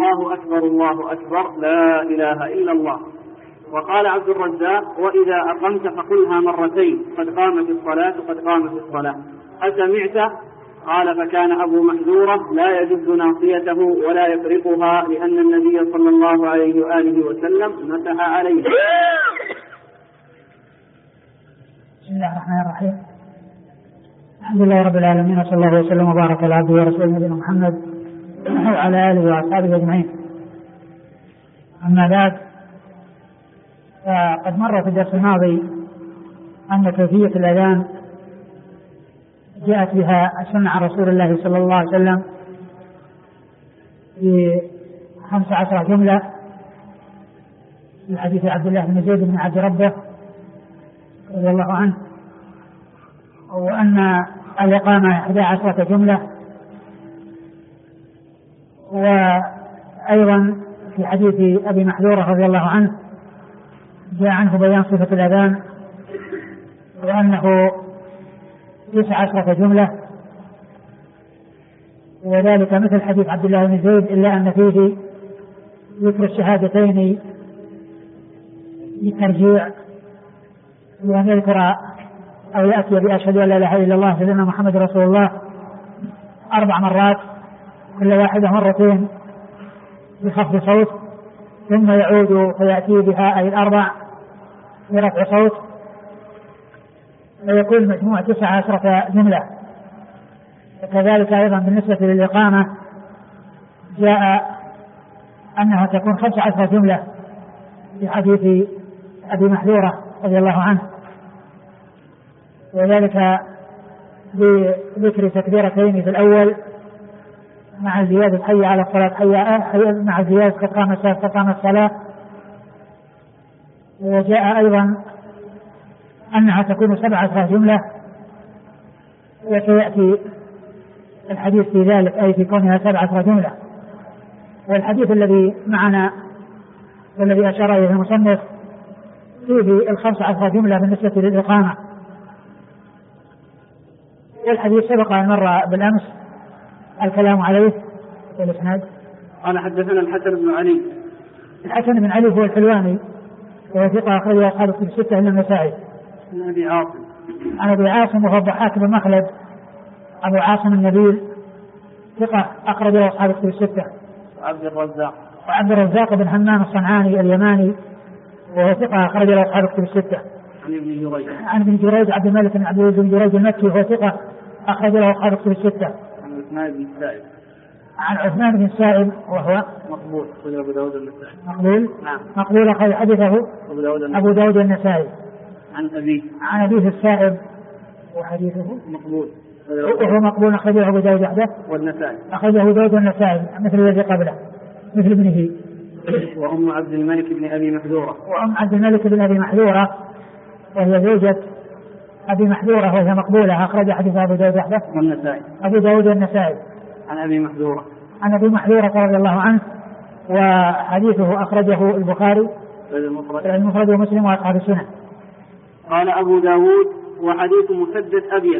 الله أكبر الله أكبر لا إله إلا الله. وقال عبد الرزاق: وإذا أقمت فقلها مرتين، قد قامت الصلاة قد قامت الصلاة. أسمعت؟ قال: فكان أبو محذورة لا يجد ناصيته ولا يفرقها، لأن النبي صلى الله عليه وآله وسلم مسح عليها. بسم الله الرحمن الرحيم. الحمد لله رب العالمين، وصلى الله وسلم وبارك على عبده ورسوله نبينا محمد وعلى آله وأصحابه أجمعين. أما بعد، فقد مر في الدرس الماضي أن كيفية الأذان جاءت بها السنة عن رسول الله صلى الله عليه وسلم في 15 جملة في حديث عبد الله بن زيد بن عبد ربه رضي الله عنه، وأن الإقامة 11 جملة. وأيضا في حديث أبي محذورة رضي الله عنه جاء عنه بيان صفة الأذان وأنه 19 جملة، وذلك مثل حديث عبد الله بن زيد، إلا أن فيه ذكر الشهادتين للترجيع، وأن يذكر أو يأتي بأشهد أن لا إله إلا الله سيدنا محمد رسول الله 4 مرات، كل واحدة مرتين بخفض صوت، ثم يعود فيأتي بها أي 4 برفع صوت، ويكون مجموع 19 جملة. وكذلك أيضا بالنسبة للإقامة جاء أنها تكون 15 جملة في حديث أبي محذورة رضي الله عنه، وذلك بذكر تكبيرتين في الأول مع زيادة حي على الصلاة مع زيادة قد قامت الصلاة. وجاء أيضا أنها تكون 17 جملة، وسيأتي الحديث في ذلك أي في كونها 17 جملة. والحديث الذي معنا والذي أشار إليه المصنف فيه 15 جملة بالنسبة للإقامة. والحديث سبق أن مر بالأمس الكلام عليه. والإسناد قال: حدثنا الحسن بن علي. الحسن بن علي هو الحلواني، وهو ثقة أخرجه أصحاب الكتب الستة إلا النسائي. عن أبي عاصم وهو الضحاك بن مخلد أبو عاصم النبيل، ثقة أخرجه أصحاب الكتب الستة. وعبد الرزاق بن همام الصنعاني اليماني، وهو ثقة أخرجه أصحاب الكتب الستة. عن ابن جريج عبد الملك بن عبد العزيز بن جريج المكي، وهو ثقة أخرجه أصحاب الكتب الستة. عن عثمان بن السائب وهو مقبول، أبو داود النسائي. مقبول أخرج حديثه أبو داود النسائي. عن أبيه السائب وحديثه مقبول، وهو مقبول أخرجه أبو داود وحده والنسائي. أخرجه أبو داود والنسائي مثل الذي قبله، مثل ابنه. وأم عبد الملك بن أبي محذورة. وأم عبد الملك بن أبي محذورة وهي زوجة أبي محذورة، وهي مقبولة أخرج حديث أبو داود وحده والنسائي. أبو داود والنسائي. عن أبي محذورة رضي الله عنه، وحديثه أخرجه البخاري المفرد ومسلم وأصحاب السنن. قال أبو داود: وحديث مسدد أبين.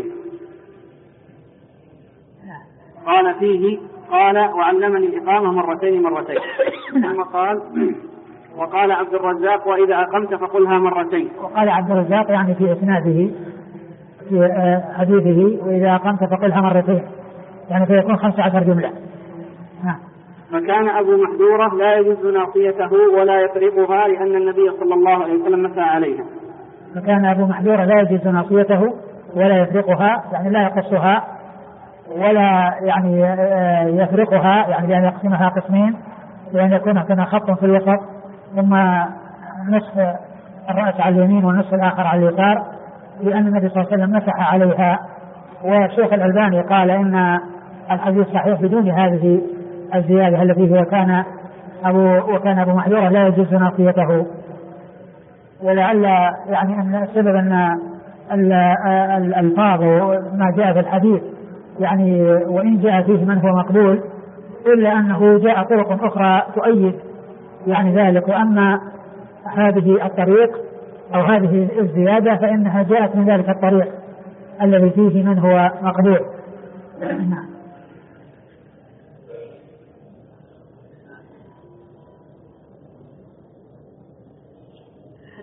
قال فيه: قال: وعلمني الإقامة مرتين. ثم قال: وقال عبد الرزاق: وإذا أقمت فقلها مرتين. وقال عبد الرزاق يعني في إسناده في حديثه: وإذا أقمت فقلها مرتين، يعني فيكون 15 جملة. فكان أبو محذورة لا يجوز ناصيته ولا يفرقها، لأن النبي صلى الله عليه وسلم مسح عليها. فكان أبو محذورة لا يجوز ناصيته ولا يفرقها، يعني لا يقصها ولا يعني يفرقها، يعني بأن يقسمها قسمين، بأن يكون هنا خط في الوسط ثم نصف الرأس على اليمين والنصف الآخر على اليسار، لأن النبي صلى الله عليه وسلم مسح عليها. والشيخ الألباني قال إن الحديث صحيح بدون هذه الزيادة التي هي وكان أبو محذورة لا يجوز ناصيته. ولعل يعني أن السبب أن الألفاظ ما جاء في الحديث يعني وإن جاء فيه من هو مقبول، إلا أنه جاء طرق أخرى تؤيد يعني ذلك. وأما هذه الطريق أو هذه الزيادة فإنها جاءت من ذلك الطريق الذي فيه من هو مقبول.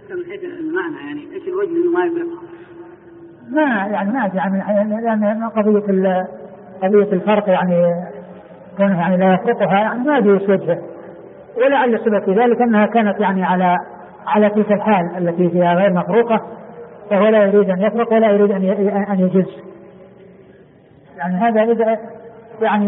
من حيث المعنى يعني ايش الوجه انه ما يفرقها؟ ما لأن قضية الفرق يعني كونه يعني لا يفرقها يعني ما أدري وجهه، ولعل السبب في ذلك أنها كانت يعني على تلك الحال التي فيها غير مفروقة، فهو لا يريد أن يفرق ولا يريد أن يجز. يعني هذا إذا يعني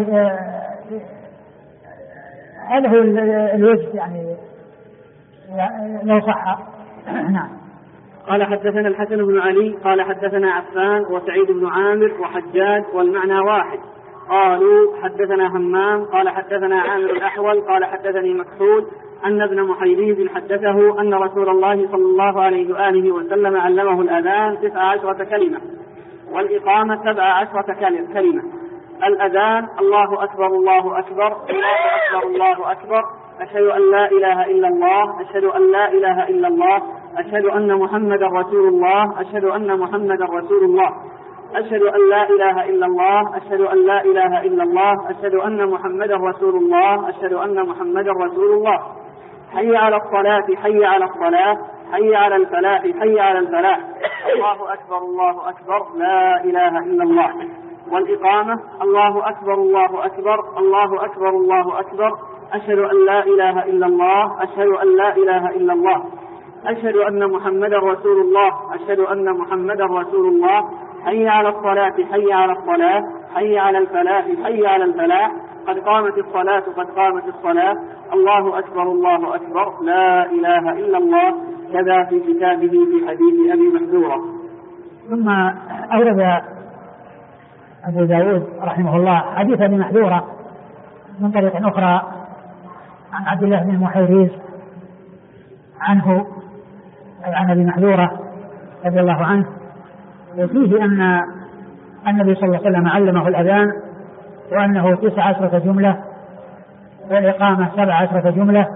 هذا هو الوجه يعني لو صح. نعم. قال حدثنا الحسن بن علي قال حدثنا عفان وسعيد بن عامر وحجاج والمعنى واحد. قالوا حدثنا همام قال حدثنا عامر الأحول قال حدثني مكحول أن ابن محيريز حدثه أن رسول الله صلى الله عليه وآله وسلم علمه الأذان 19 كلمة والإقامة 17 كلمة. الأذان الله أكبر الله أكبر الله أكبر الله أكبر أشهد أن لا إله إلا الله أشهد أن لا إله إلا الله أشهد أن محمدا رسول الله أشهد أن محمدا رسول الله أشهد أن لا إله إلا الله أشهد أن لا إله إلا الله أشهد أن محمدا رسول الله أشهد أن محمدا رسول الله. حي على الصلاة حي على الصلاة حي على الفلاح حي على الفلاح الله أكبر الله أكبر لا إله إلا الله. والإقامة الله أكبر الله أكبر الله أكبر الله أكبر أشهد أن لا إله إلا الله أشهد أن لا إله إلا الله أشهد أن محمدا رسول الله أشهد أن محمدا رسول الله. حي على الصلاة حي على الصلاة حي على الفلاح حي على الفلاح قد قامت الصلاة قد قامت الصلاة الله أكبر الله أكبر لا إله إلا الله. كذا في كتابه في حديث أبي محذورة. ثم أورد أبو داود رحمه الله حديث أبي محذورة من طريق أخرى عن عبد الله بن محيريز عنه أي عن أبي محذورة رضي الله عنه، وفيه أن النبي صلى الله عليه وسلم علمه الأذان وأنه 19 جملة والإقامة 17 جملة.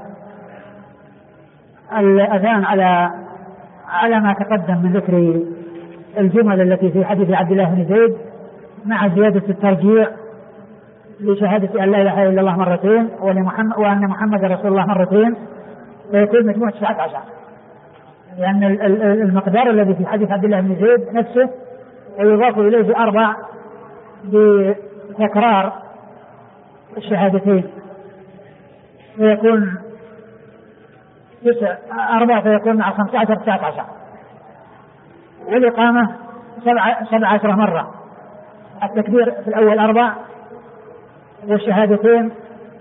الأذان على ما تقدم من ذكر الجمل التي في حديث عبد الله بن زيد مع زيادة الترجيع لشهادة أن لا إله إلا الله مرتين وأن محمد رسول الله مرتين فيكون مجموع 19، لأن المقدار الذي في حديث عبد الله بن زيد نفسه ويضاف إليه 4 بتكرار الشهادتين فيكون 4 فيكون مع 15 19. والإقامة 17 مرة، التكبير في الأول 4 والشهادتين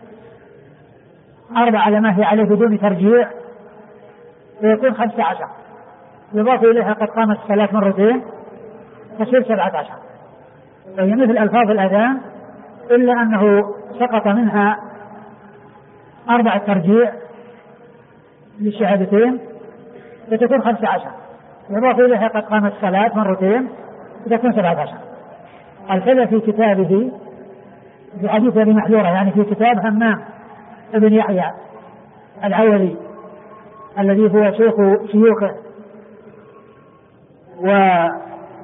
4 على ما هي عليه بدون ترجيع فيكون 15، يضاف إليها قد قامت الصلاة مرتين تصير 17. وهي مثل ألفاظ الأذان إلا أنه سقط منها 4 ترجيع للشهادتين فتكون 15، يضاف إليها قد قامت الصلاة مرتين فتكون 17. قال كذا في كتابه في حديث أبي محذورة يعني في كتاب همام ابن يحيى العولي الذي هو شيوخه. وقال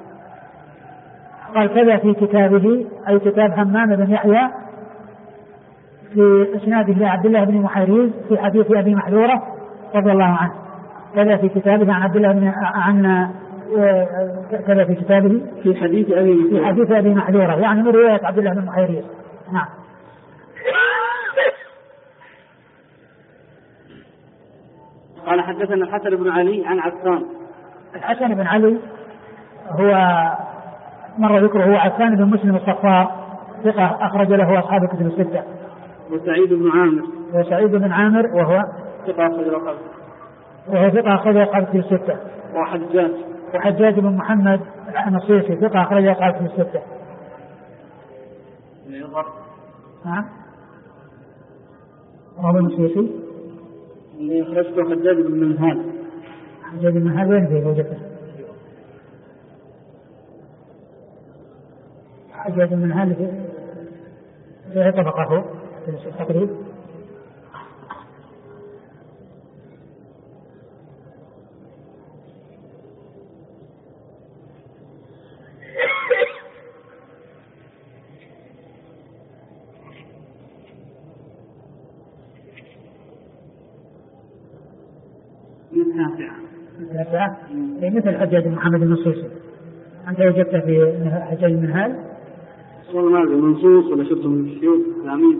كذا في كتابه أي كتاب همام بن يحيى في إسناده عبد الله بن محيريز في حديث أبي محذورة رضي الله عنه. كذا في كتابه عن عبد الله بن كذا في كتابه في حديث أبي محذورة يعني من رواية عبد الله بن محيريز. نعم. قال حدثنا الحسن بن علي عن عفان. الحسن بن علي هو مر ذكره هو عفان بن مسلم الصفار ثقة أخرج له أصحاب الكتب الستة. وسعيد بن عامر وهو ثقة أخرج له أصحاب الكتب الستة. وحجاج بن محمد النصيصي ثقة أخرج له أصحاب الكتب الستة. نعم. وهو النصيصي اللي أخرجته حجاج بن منهال. وين فيه وجدته؟ حجاج بن منهال في طبقه في التقريب. مثل حجاج بن محمد النصوصي. أنت وجدت في حجاج المنهال والله ما منصوص ولا شفته من الشيوخ العميد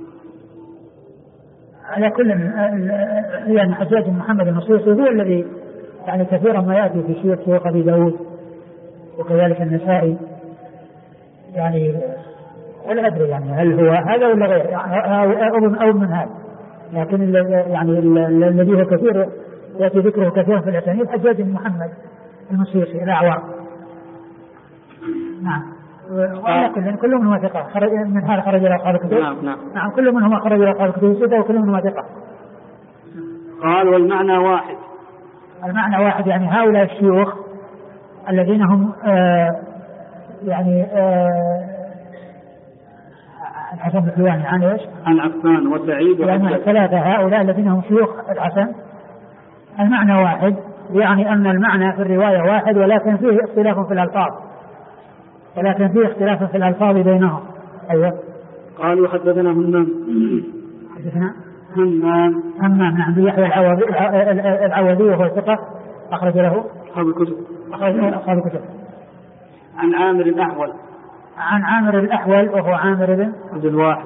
على كل يعني حجاج بن محمد النصوصي هو الذي يعني كثيرا ما يأتي في شيوخ أبي داود وكذلك النسائي يعني ولا أدري يعني هل هو هذا ولا غير أو من هذا، لكن يعني الذي هو كثير يأتي ذكره كثيرا في الأسانيد حجاج بن محمد النصوصي الأعور. نعم. وعلى كل منهم ثقة من هذا خرج إلى أصحاب الكتب. نعم كل منهم خرج إلى أصحاب الكتب ستة وكل منهم ثقة. قال والمعنى واحد. المعنى واحد يعني هؤلاء الشيوخ الذين هم يعني الحسن الحلواني عن ايش؟ عن عفان وسعيد يعني ثلاثة هؤلاء الذين هم شيوخ الحسن. المعنى واحد يعني أن المعنى في الرواية واحد ولكن فيه اختلاف في الألفاظ بينهم. أيوة. قالوا حدثنا همام. حدثنا همام نعم بيحيى العوذي وهو ثقة أخرج له أصحاب الكتب. عن عامر الأحول. عن عامر الأحول وهو عامر بن عبد الواحد.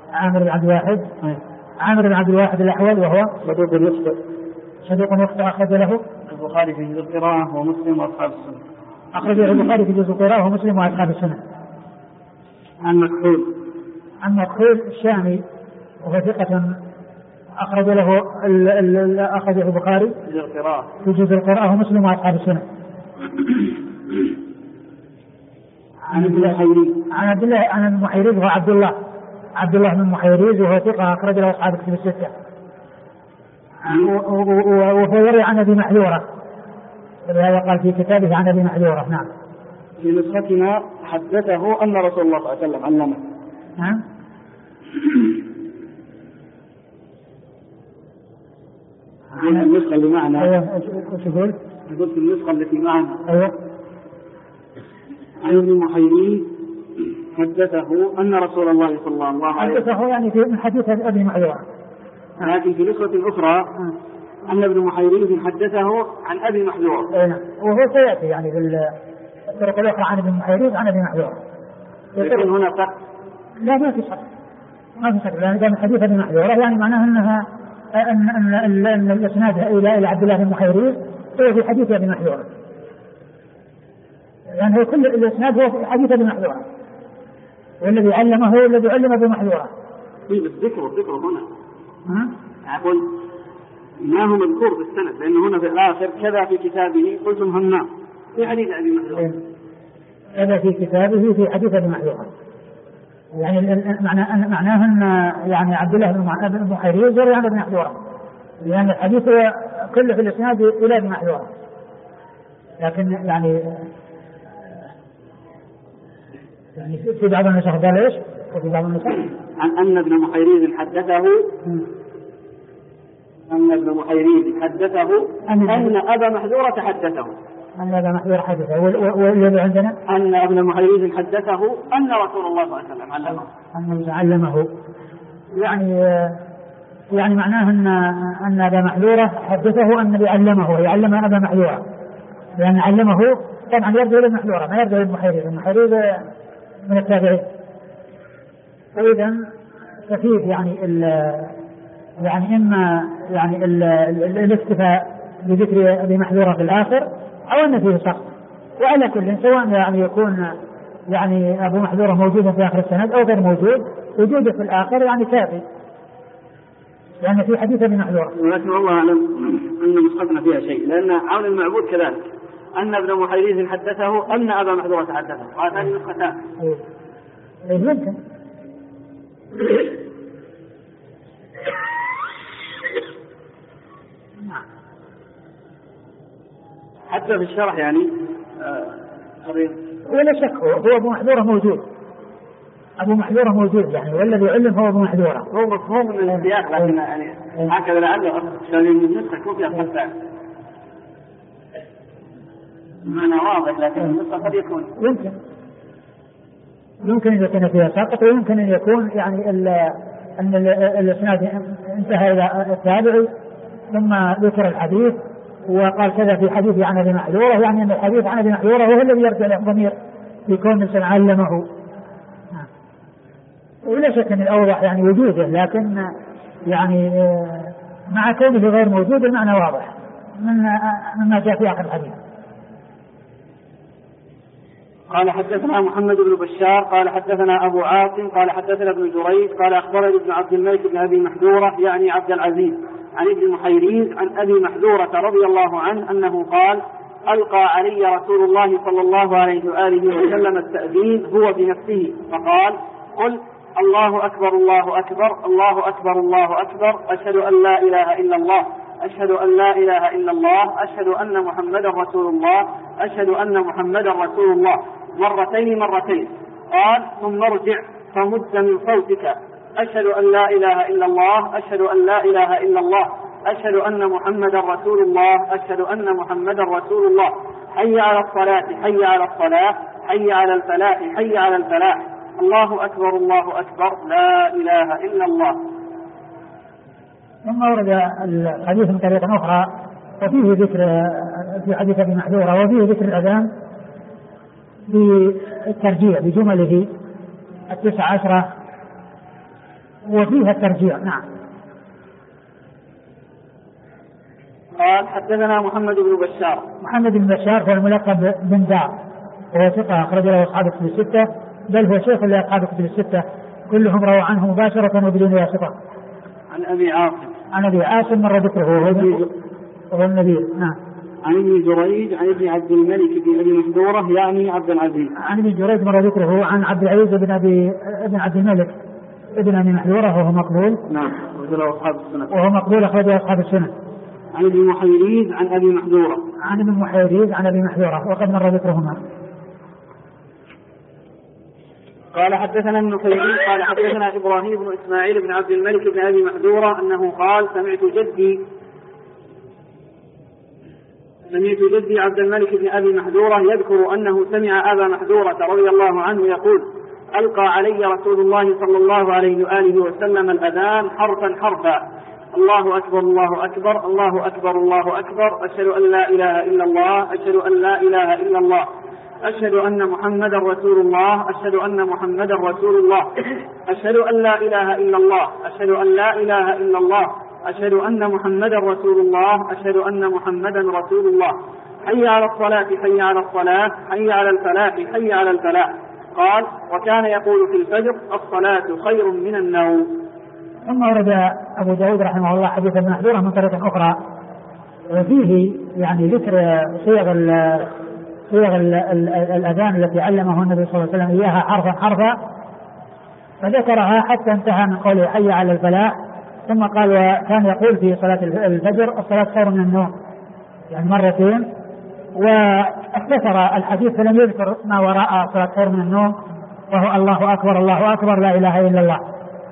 عامر بن عبد الواحد الأحول وهو صدوق يخطئ أخرج له البخاري في جزء القراءة ومسلم وأصحاب السنة. أخرجه البخاري في جزء القراءة ومسلم وأصحاب السنة. عن مكحول الشامي وهو ثقة أخرج له أخرجه البخاري في جزء القراءة ومسلم وأصحاب السنة. عن المحيريز وهو عبد الله بن محيريز وهو ثقة أخرج له أصحاب الكتب الستة. وهو يروي عن أبي محذورة ولهذا قال في كتابه عن أبي محذورة. نعم. في نسختنا حدثه أن رسول الله صلى الله عليه وسلم علمه. نعم. النسخة اللي معنا. أيوة. وش يقول؟ يقول في النسخة التي معنا. أيوة. عن ابن محيريز حدثه أن رسول الله صلى الله عليه وسلم حدثه يعني في حديث أبي محذورة. لكن في نسخة أخرى أن ابن محيريز حدثه عن أبي محذور. وهو سيأتي يعني في الطرق الأخرى عن ابن محيريز عن أبي محذور. يكون هنا فرق؟ لا ما في فرق لأن كان حديث أبي محذور يعني معناه أنها أن الإسناد إلى عبد الله بن محيريز هو في حديث أبي محذور. يعني هو كل الإسناد هو في حديث أبي محذور والذي علمه هو الذي علم أبي محذور. ذكره هنا. أقول ما هو مذكور في السند لأنه هنا في الآخر كذا في كتابه قلتم همام في حديث أبي محذور. كذا في كتابه في حديث أبي محذور يعني معناه أن يعني عبد الله بن محيريز يروي عن ابن محذور لأن الحديث كله في الإسناد إلى ابن محذور. لكن يعني في بعض النسخ قال ايش؟ وفي بعض النسخ عن أن ابن محيريز حدثه أن أبا محذورة حدثه. والذي عندنا أن ابن محيريز حدثه أن رسول الله صلى الله عليه وسلم علمه. يعني معناه أن أبا محذورة حدثه أن علمه يعلم أبا محذورة لأن علمه طبعا يرجع إلى محذورة ما يرجع إلى المحيريز من التابعين. فإذا ففيه يعني إما يعني الاكتفاء بذكر أبي محذورة في الآخر أو أن فيه سقط. وعلى كل سواء يعني يكون يعني أبو محذورة موجودا في آخر السند أو غير موجود وجوده في الآخر يعني كافي لأن في حديث أبي محذورة. ولكن والله أعلم أن نسختنا فيها شيء لأن عون المعبود كذلك أن ابن محيريز حدثه أن أبا محذورة حدثه وهذه نسختان. يمكن حتى في الشرح يعني ولا شك هو أبو محذورة موجود يعني والذي علم هو أبو محذورة هو مفهوم من السياق لكن يعني هكذا لعله عشان النسخة يكون فيها خلفان معنى واضح لكن النسخة قد يكون يمكن أن يكون فيها سقط ويمكن أن يكون يعني أن الإسناد انتهى إلى التابعي ثم ذكر الحديث وقال كذا في حديث عن ابي محذورة، يعني ان الحديث عن ابي محذورة هو الذي يرجع له الضمير في كون الانسان علمه. ولا شك ان الاوضح يعني وجوده، لكن يعني مع كونه غير موجود المعنى واضح مما جاء في اخر الحديث. قال حدثنا محمد بن بشار قال حدثنا أبو عاصم قال حدثنا ابن جريج قال أخبرني ابن عبد الملك بن أبي محذورة يعني عبد العزيز عن ابن محيريز عن أبي محذورة رضي الله عنه أنه قال: ألقى علي رسول الله صلى الله عليه وآله وسلم التأذين هو بنفسه فقال: قل الله أكبر الله أكبر الله أكبر الله أكبر أشهد أن لا إله إلا الله أشهد أن لا إله إلا الله أشهد أن محمدا رسول الله أشهد أن محمدا رسول الله مرتين. قال: ثم ارجع فمد من صوتك أشهد أن لا إله إلا الله أشهد أن لا إله إلا الله أشهد أن محمدا رسول الله أشهد أن محمدا رسول الله حي على الصلاة حي على الصلاة حي على الفلاح حي على الفلاح الله أكبر الله أكبر لا إله إلا الله. ثم ورد الحديث من طريقة أخرى وفيه ذكر في حديث ابي محذورة وفيه ذكر الأذان بالترجيع بجمله 19 وفيها الترجيع. نعم. قال حدثنا محمد بن بشار. محمد بن بشار هو الملقب بن دار وهو ثقة أخرج له أصحاب الكتب الستة، بل هو شيخ لأصحاب الكتب الستة كلهم رووا عنه مباشرة وبدون واسطة. عن أبي عاصم. عن أبي عاصم مر ذكره وهو النبي. نعم. عن ابن جريج عن ابن عبد الملك بن أبي محذورة يعني عبد العزيز. عن ابن جريج مر ذكره عن عبد العزيز بن عبد الملك ابن أبي محذورة وهو مقبول. نعم. وهو مقبول أخرجه أصحاب السنة. عن ابن محيريز عن أبي محذورة. عن ابن محيريز عن أبي محذورة وقد مر ذكرهما. قال حدثنا ابن محيريز قال حدثنا إبراهيم بن إسماعيل بن عبد الملك بن أبي محذورة أنه قال: سمعت جدي عبد الملك بن أبي محذورة يذكر أنه سمع أبا محذورة رضي الله عنه يقول: ألقى علي رسول الله صلى الله عليه وآله وسلم الأذان حرفا الله أكبر الله أكبر الله أكبر الله أكبر أشهد أن لا إله إلا الله أشهد أن لا إله إلا الله أشهد أن محمدا رسول الله أشهد أن محمدا رسول الله أشهد أن لا إله إلا الله أشهد أن لا إله إلا الله أشهد أن محمدا رسول الله أشهد أن محمدا رسول الله حي على الصلاة حي على الصلاة حي على الفلاح حي على الفلاح. قال: وكان يقول في الفجر: الصلاة خير من النوم. ثم ورد أبو داود رحمه الله حديث ابن محذورة من طريقة أخرى وفيه يعني ذكر صيغ الأذان التي علمه النبي صلى الله عليه وسلم إياها حرفا فذكرها حتى انتهى من قوله حي على الفلاح، ثم قال: وكان يقول في صلاة الفجر: الصلاة خير من النوم، يعني مرتين، واختصر الحديث فلم يذكر ما وراء صلاة خير من النوم وهو الله أكبر الله أكبر لا إله إلا الله.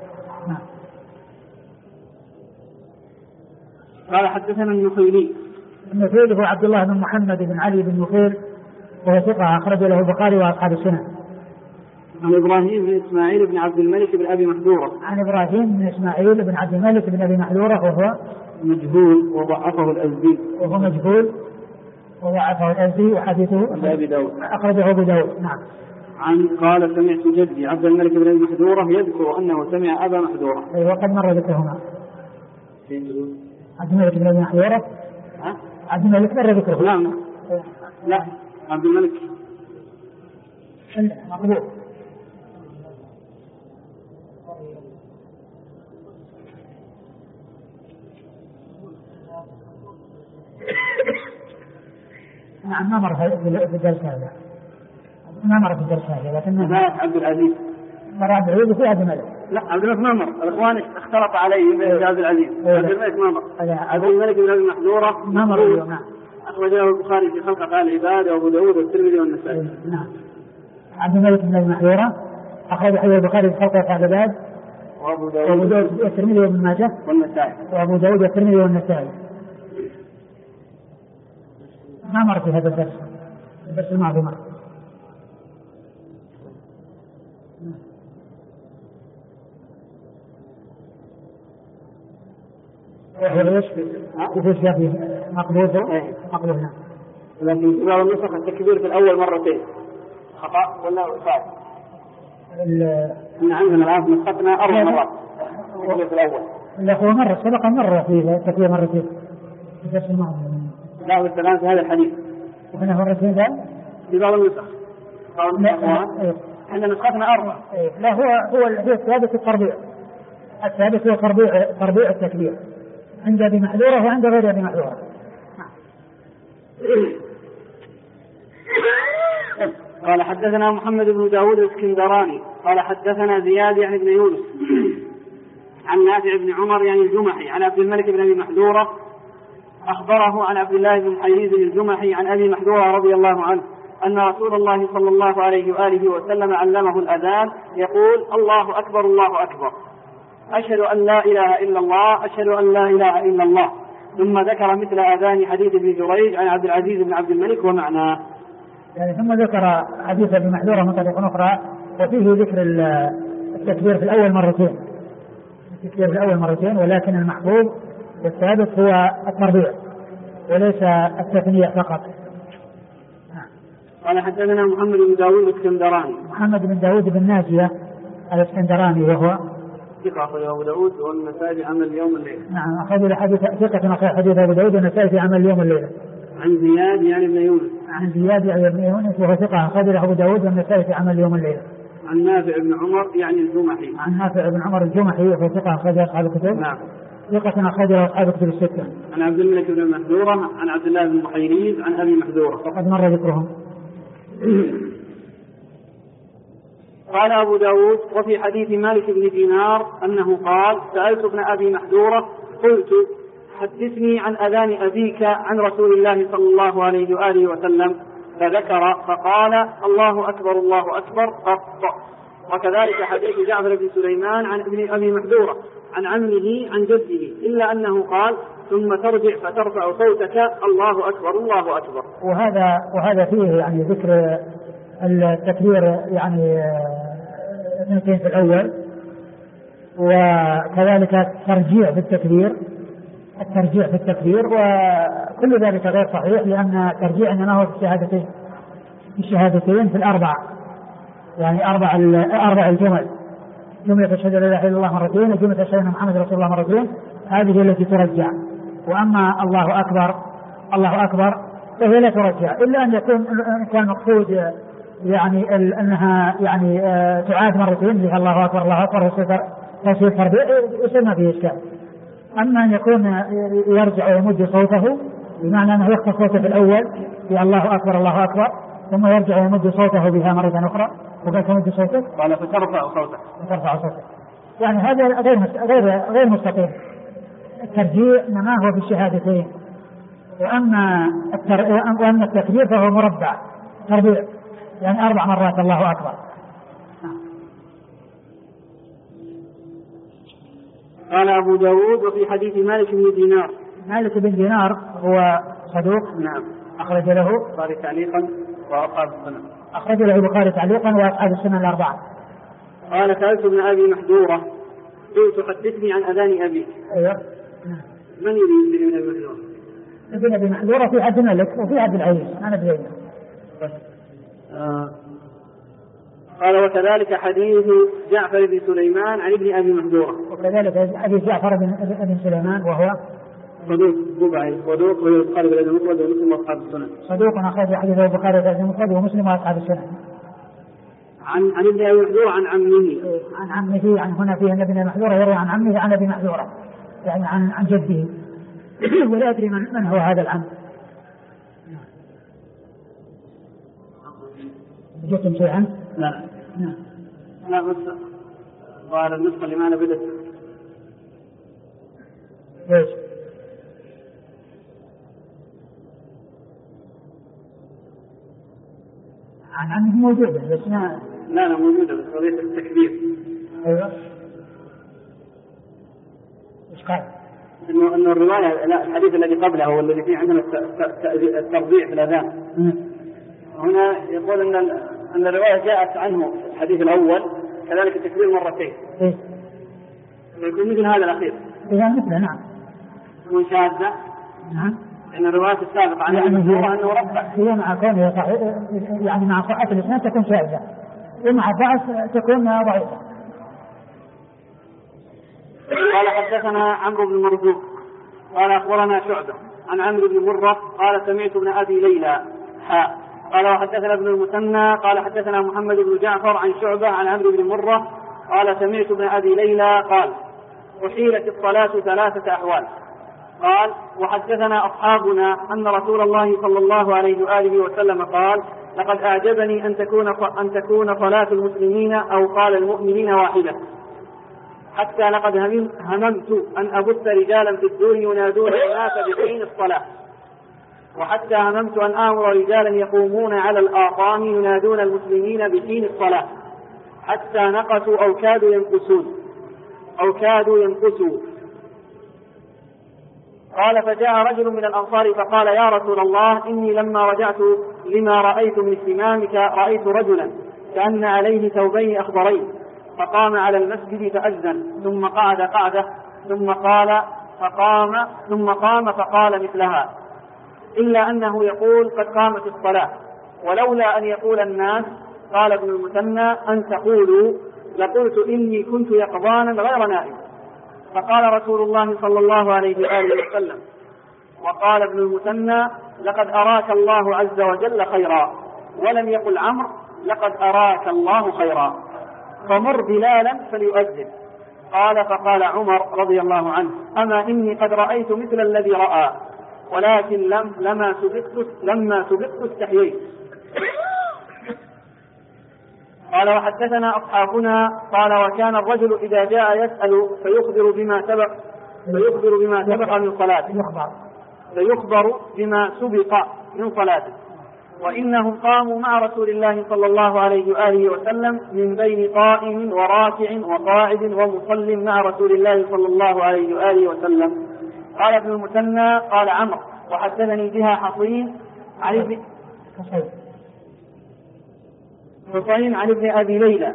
قال حدثنا النخيلي. النخيلي هو عبد الله بن محمد بن علي بن نخيل وهو ثقة أخرج له البخاري وأصحاب السنة. عن إبراهيم بن إسماعيل بن عبد الملك بن أبي محذورة. عن إبراهيم بن إسماعيل بن عبد الملك بن أبي محذورة وهو مجهول وضعفه الأزدي. وهو مجهول وضعفه الأزدي وحديثه أبي داود أخرجه أبو داود. نعم. قال: سمعت جدي عبد الملك بن أبي محذورة يذكر أنه سمع أبا محذورة. وقد مر ذكرهما. عبد الملك بن أبي محذورة. عبد الملك مر ذكره. لا عبد الملك مقبول. نعم ما مر في الدرس هذا. ما مر في الدرس هذا لكن عبد العزيز مر عبد العزيز وفي عبد الملك. لا عبد الملك ما مر. الإخوان اختلط عليه عبد العزيز. عبد الملك ما مر. عبد الملك بن أبي محذورة ما مر اليوم. نعم. أخرجه البخاري في خلق أفعال العباد وأبو داود والترمذي والنسائي. نعم. عبد الملك بن أبي محذورة أخرج حديث البخاري في خلق أفعال العباد وأبو داود والترمذي وابن ماجه والنسائي. وأبو داود والترمذي والنسائي. ما مر في هذا الدرس الماضي مر. وهو ايش؟ وفي فيه مقبوضه؟ مقبوض نعم. لكن في بعض النسخ التكبير في الأول مرتين خطأ ولا صعب؟ عندنا الآن نسختنا 4 مرات التكبير في الأول. لا هو مرة سبق مرة في التكبير مرتين. لا بس الآن في هذا الحديث. وهنا مرتين ذا؟ في بعض النسخ. عندنا نسختنا 4. لا هو الثابت التربيع. الثابت هو تربيع التكبير. عند أبي محذورة وعند غير أبي محذورة. قال حدثنا محمد بن داود الاسكندراني قال حدثنا زياد يعني بن يونس عن نافع بن عمر يعني الجمحي عن عبد الملك بن أبي محذورة أخبره عن عبد الله بن حيريز الجمحي عن أبي محذورة رضي الله عنه أن رسول الله صلى الله عليه وآله وسلم علمه الأذان يقول الله أكبر الله أكبر أشهد أن لا إله إلا الله أشهد أن لا إله إلا الله ثم ذكر مثل أذان حديث ابن جريج عن عبد العزيز بن عبد الملك ومعناه. يعني ثم ذكر حديث ابن محذورة من طريق أخرى وفيه ذكر التكبير في الأول مرتين. التكبير في الأول مرتين ولكن المحفوظ والثابت هو التربيع وليس التثنية فقط. قال حدثنا محمد بن داود الاسكندراني. محمد بن داود بن ناجية الاسكندراني وهو ثقة أخرج أبو داود والنسائي في عمل اليوم والليلة. نعم أخرج ثقة أخرج حديث أبو داود والنسائي في عمل اليوم والليلة. عن زياد يعني بن يونس. عن زياد يعني بن يونس وهو ثقة أخرج أبو داود والنسائي في عمل اليوم والليلة. عن نافع بن عمر يعني الجمحي. عن نافع بن عمر الجمحي وهو ثقة أخرج أصحاب الكتب. نعم. ثقة أخرج أصحاب الكتب الستة. عن عبد الملك بن محذورة عن عبد الله بن محيريز عن أبي محذورة وقد مر ذكرهم. قال أبو داود وفي حديث مالك بن دينار أنه قال سألت ابن أبي محذورة قلت حدثني عن أذان أبيك عن رسول الله صلى الله عليه وآله وسلم فذكر فقال الله أكبر الله أكبر قط. وكذلك حديث جعفر بن سليمان عن ابن أبي محذورة عن عمه عن جده إلا أنه قال ثم ترجع فترفع صوتك الله أكبر الله أكبر. وهذا فيه يعني ذكر التكبير يعني اثنتين في الأول وكذلك الترجيع في التكبير وكل ذلك غير صحيح لأن الترجيع إنما هو في الشهادتين في الأربع يعني أربع الجمل جملة أشهد أن لا إله إلا الله مرتين وجملة أشهد أن محمد رسول الله مرتين هذه التي ترجع. وأما الله أكبر فهي لا ترجع إلا أن يكون كان مقصود يعني أنها يعني تعاد مرتين لها الله أكبر تصير تربيع يسمى فيه إشكال. أما أن يكون يرجع ويمد صوته بمعنى أنه يخفض صوته في الأول في الله أكبر ثم يرجع ويمد صوته بها مرة أخرى وقال تمد صوتك قال فترفع صوتك يعني هذا غير مستقيم. الترجيع ما هو في الشهادتين وأما التكبير فهو مربع تربيع يعني 4 مرات الله أكبر. قال أبو داود وفي حديث مالك بن دينار هو صدوق. نعم. أخرج له البخاري تعليقا وأصحاب السنن. أخرج له البخاري تعليقا وأصحاب السنن الأربعة. قال سألت ابن أبي محذورة قلت حدثني عن أذان أبي. أيوه. من يريد ابن أبي محذورة؟ ابن أبي محذورة في عبد الملك وفي عبد العزيز أنا بزينا. قال وكذلك حديث جعفر بن سليمان عن ابن أبي محذورة. وكذلك حديث جعفر بن سليمان وهو صدوق صدوق ويقال بالأدب المفرد ومسلم وأصحاب السنن. صدوق أخرج حديث البخاري بالأدب المفرد ومسلم وأصحاب السنن. عن ابن أبي محذورة عن عمه. عن هنا فيه ابن أبي محذورة يروي عن عمه عن أبي محذورة يعني عن جده ولا أدري من هو هذا العم. جئتم شيئا؟ لا بس ظاهر النسخة اللي معنا بدأت ايش؟ عن عمه موجودة بس لا موجودة بس قضية التكبير. ايوه. ايش قال؟ انه الرواية لا الحديث الذي قبله هو الذي فيه عندنا الترضيع في الأذان. هنا يقول أن الرواية جاءت عنه الحديث الأول كذلك التكبير مرتين. إيه؟ يكون مثل هذا الأخير. إذا مثله نعم. شاذة؟ نعم. لأن الرواية السابقة عن المشهورة أنه رفع. هي مع كونه يعني مع صحة الإسناد تكون شاذة، ومع ضعف تكون ضعيفة. قال حدثنا عمرو بن مرزوق قال أخبرنا شعبة عن عمرو بن مرة قال سمعت ابن أبي ليلى قال وحدثنا ابن المثنى قال حدثنا محمد بن جعفر عن شعبة عن عمرو بن مرة قال سمعت ابن أبي ليلى قال أحيلت الصلاة 3 أحوال. قال وحدثنا أصحابنا أن رسول الله صلى الله عليه وآله وسلم قال لقد أعجبني أن تكون صلاة المسلمين أو قال المؤمنين واحدة، حتى لقد هممت أن أبث رجالا في الدور ينادون الناس بحين الصلاة، وحتى هممت أن آمر رجالا يقومون على الآقام ينادون المسلمين بحين الصلاة، حتى نقصوا أو كادوا ينقصوا. قال فجاء رجل من الأنصار فقال يا رسول الله إني لما رجعت لما رأيت من اهتمامك رأيت رجلا كأن عليه ثوبين أخضرين، فقام على المسجد فأذن ثم قعد قعدة ثم قام فقال مثلها، إلا أنه يقول قد قامت الصلاة، ولولا أن يقول الناس. قال ابن المثنى أن تقولوا لقلت إني كنت يقظانا غير نائم. فقال رسول الله صلى الله عليه وآله وسلم وقال ابن المثنى لقد أراك الله عز وجل خيرا، ولم يقل عمرو لقد أراك الله خيرا، فمر بلالا فليؤذن. قال فقال عمر رضي الله عنه أما إني قد رأيت مثل الذي رأى، ولكن لما سبقت استحييت. قال وحدثنا أصحابنا قال وكان الرجل إذا جاء يسأل فيخبر بما سبق من صلاته، وإنهم قاموا مع رسول الله صلى الله عليه وآله وسلم من بين قائم وراكع وقاعد ومصل مع رسول الله صلى الله عليه وآله وسلم. قال ابن المثنى قال عمرو وحدثني بها حصين عن ابن أبي ليلى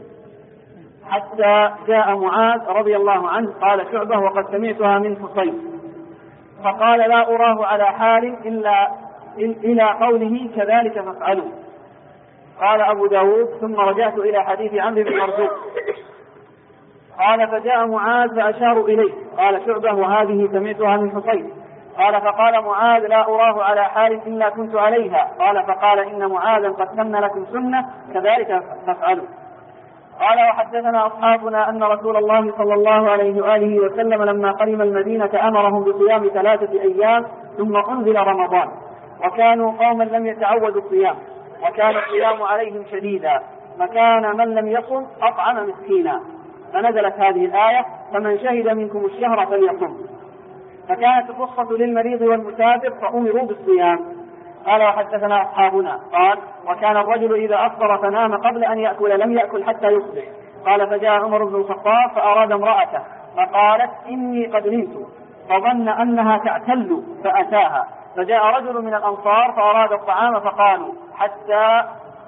حتى جاء معاذ رضي الله عنه قال شعبة وقد سمعتها من حصين، فقال لا أراه على حال إلى قوله كذلك فافعلوا. قال أبو داود ثم رجعت إلى حديث عمرو بن مرزوق قال فجاء معاذ فأشاروا إليه. قال شعبة وهذه سمعتها من حصين. قال فقال معاذ لا أراه على حال إلا كنت عليها. قال فقال إن معاذا قد سن لكم سنة كذلك فافعلوا. قال وحدثنا أصحابنا أن رسول الله صلى الله عليه وآله وسلم لما قدم المدينة أمرهم بصيام 3 أيام ثم أنزل رمضان، وكانوا قوما لم يتعودوا الصيام، وكان الصيام عليهم شديدا، فكان من لم يصم أطعم مسكينا، فنزلت هذه الآية فمن شهد منكم الشهر فليصم، فكانت الرخصة للمريض والمسافر فأمروا بالصيام. قال وحدثنا أصحابنا قال وكان الرجل إذا أفطر فنام قبل أن يأكل لم يأكل حتى يصبح. قال فجاء عمر بن الخطاب فأراد امرأته فقالت إني قد نمت، فظن أنها تعتل فأتاها، فجاء رجل من الأنصار فأراد الطعام فقالوا حتى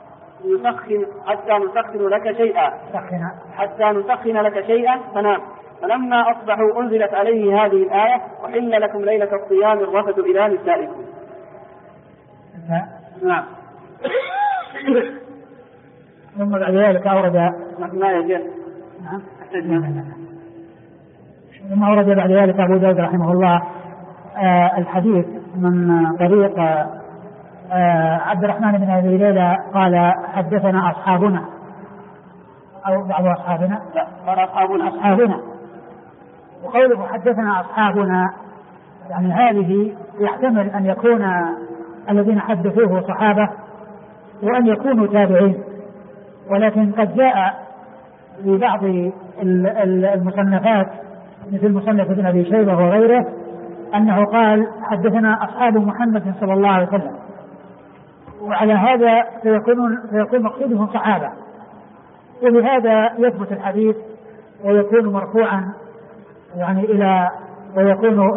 نسخن لك شيئا فنام. فلما أصبحوا أنزلت عليه هذه الآية وحل لكم ليلة الصيام الرفث إلى نسائكم. نعم. ثم بعد ذلك أورد ثم أورد بعد ذلك أبو داود رحمه الله الحديث من طريق عبد الرحمن بن أبي ليلى قال حدثنا أصحابنا أو بعض أصحابنا أصحابنا، وقوله حدثنا أصحابنا يعني هذه يحتمل أن يكون الذين حدثوه صحابة وأن يكونوا تابعين، ولكن قد جاء في بعض المصنفات مثل مصنف ابن أبي شيبة وغيره أنه قال حدثنا أصحاب محمد صلى الله عليه وسلم، وعلى هذا فيكون مقصودهم صحابة، ولهذا يثبت الحديث ويكون مرفوعا يعني ويكون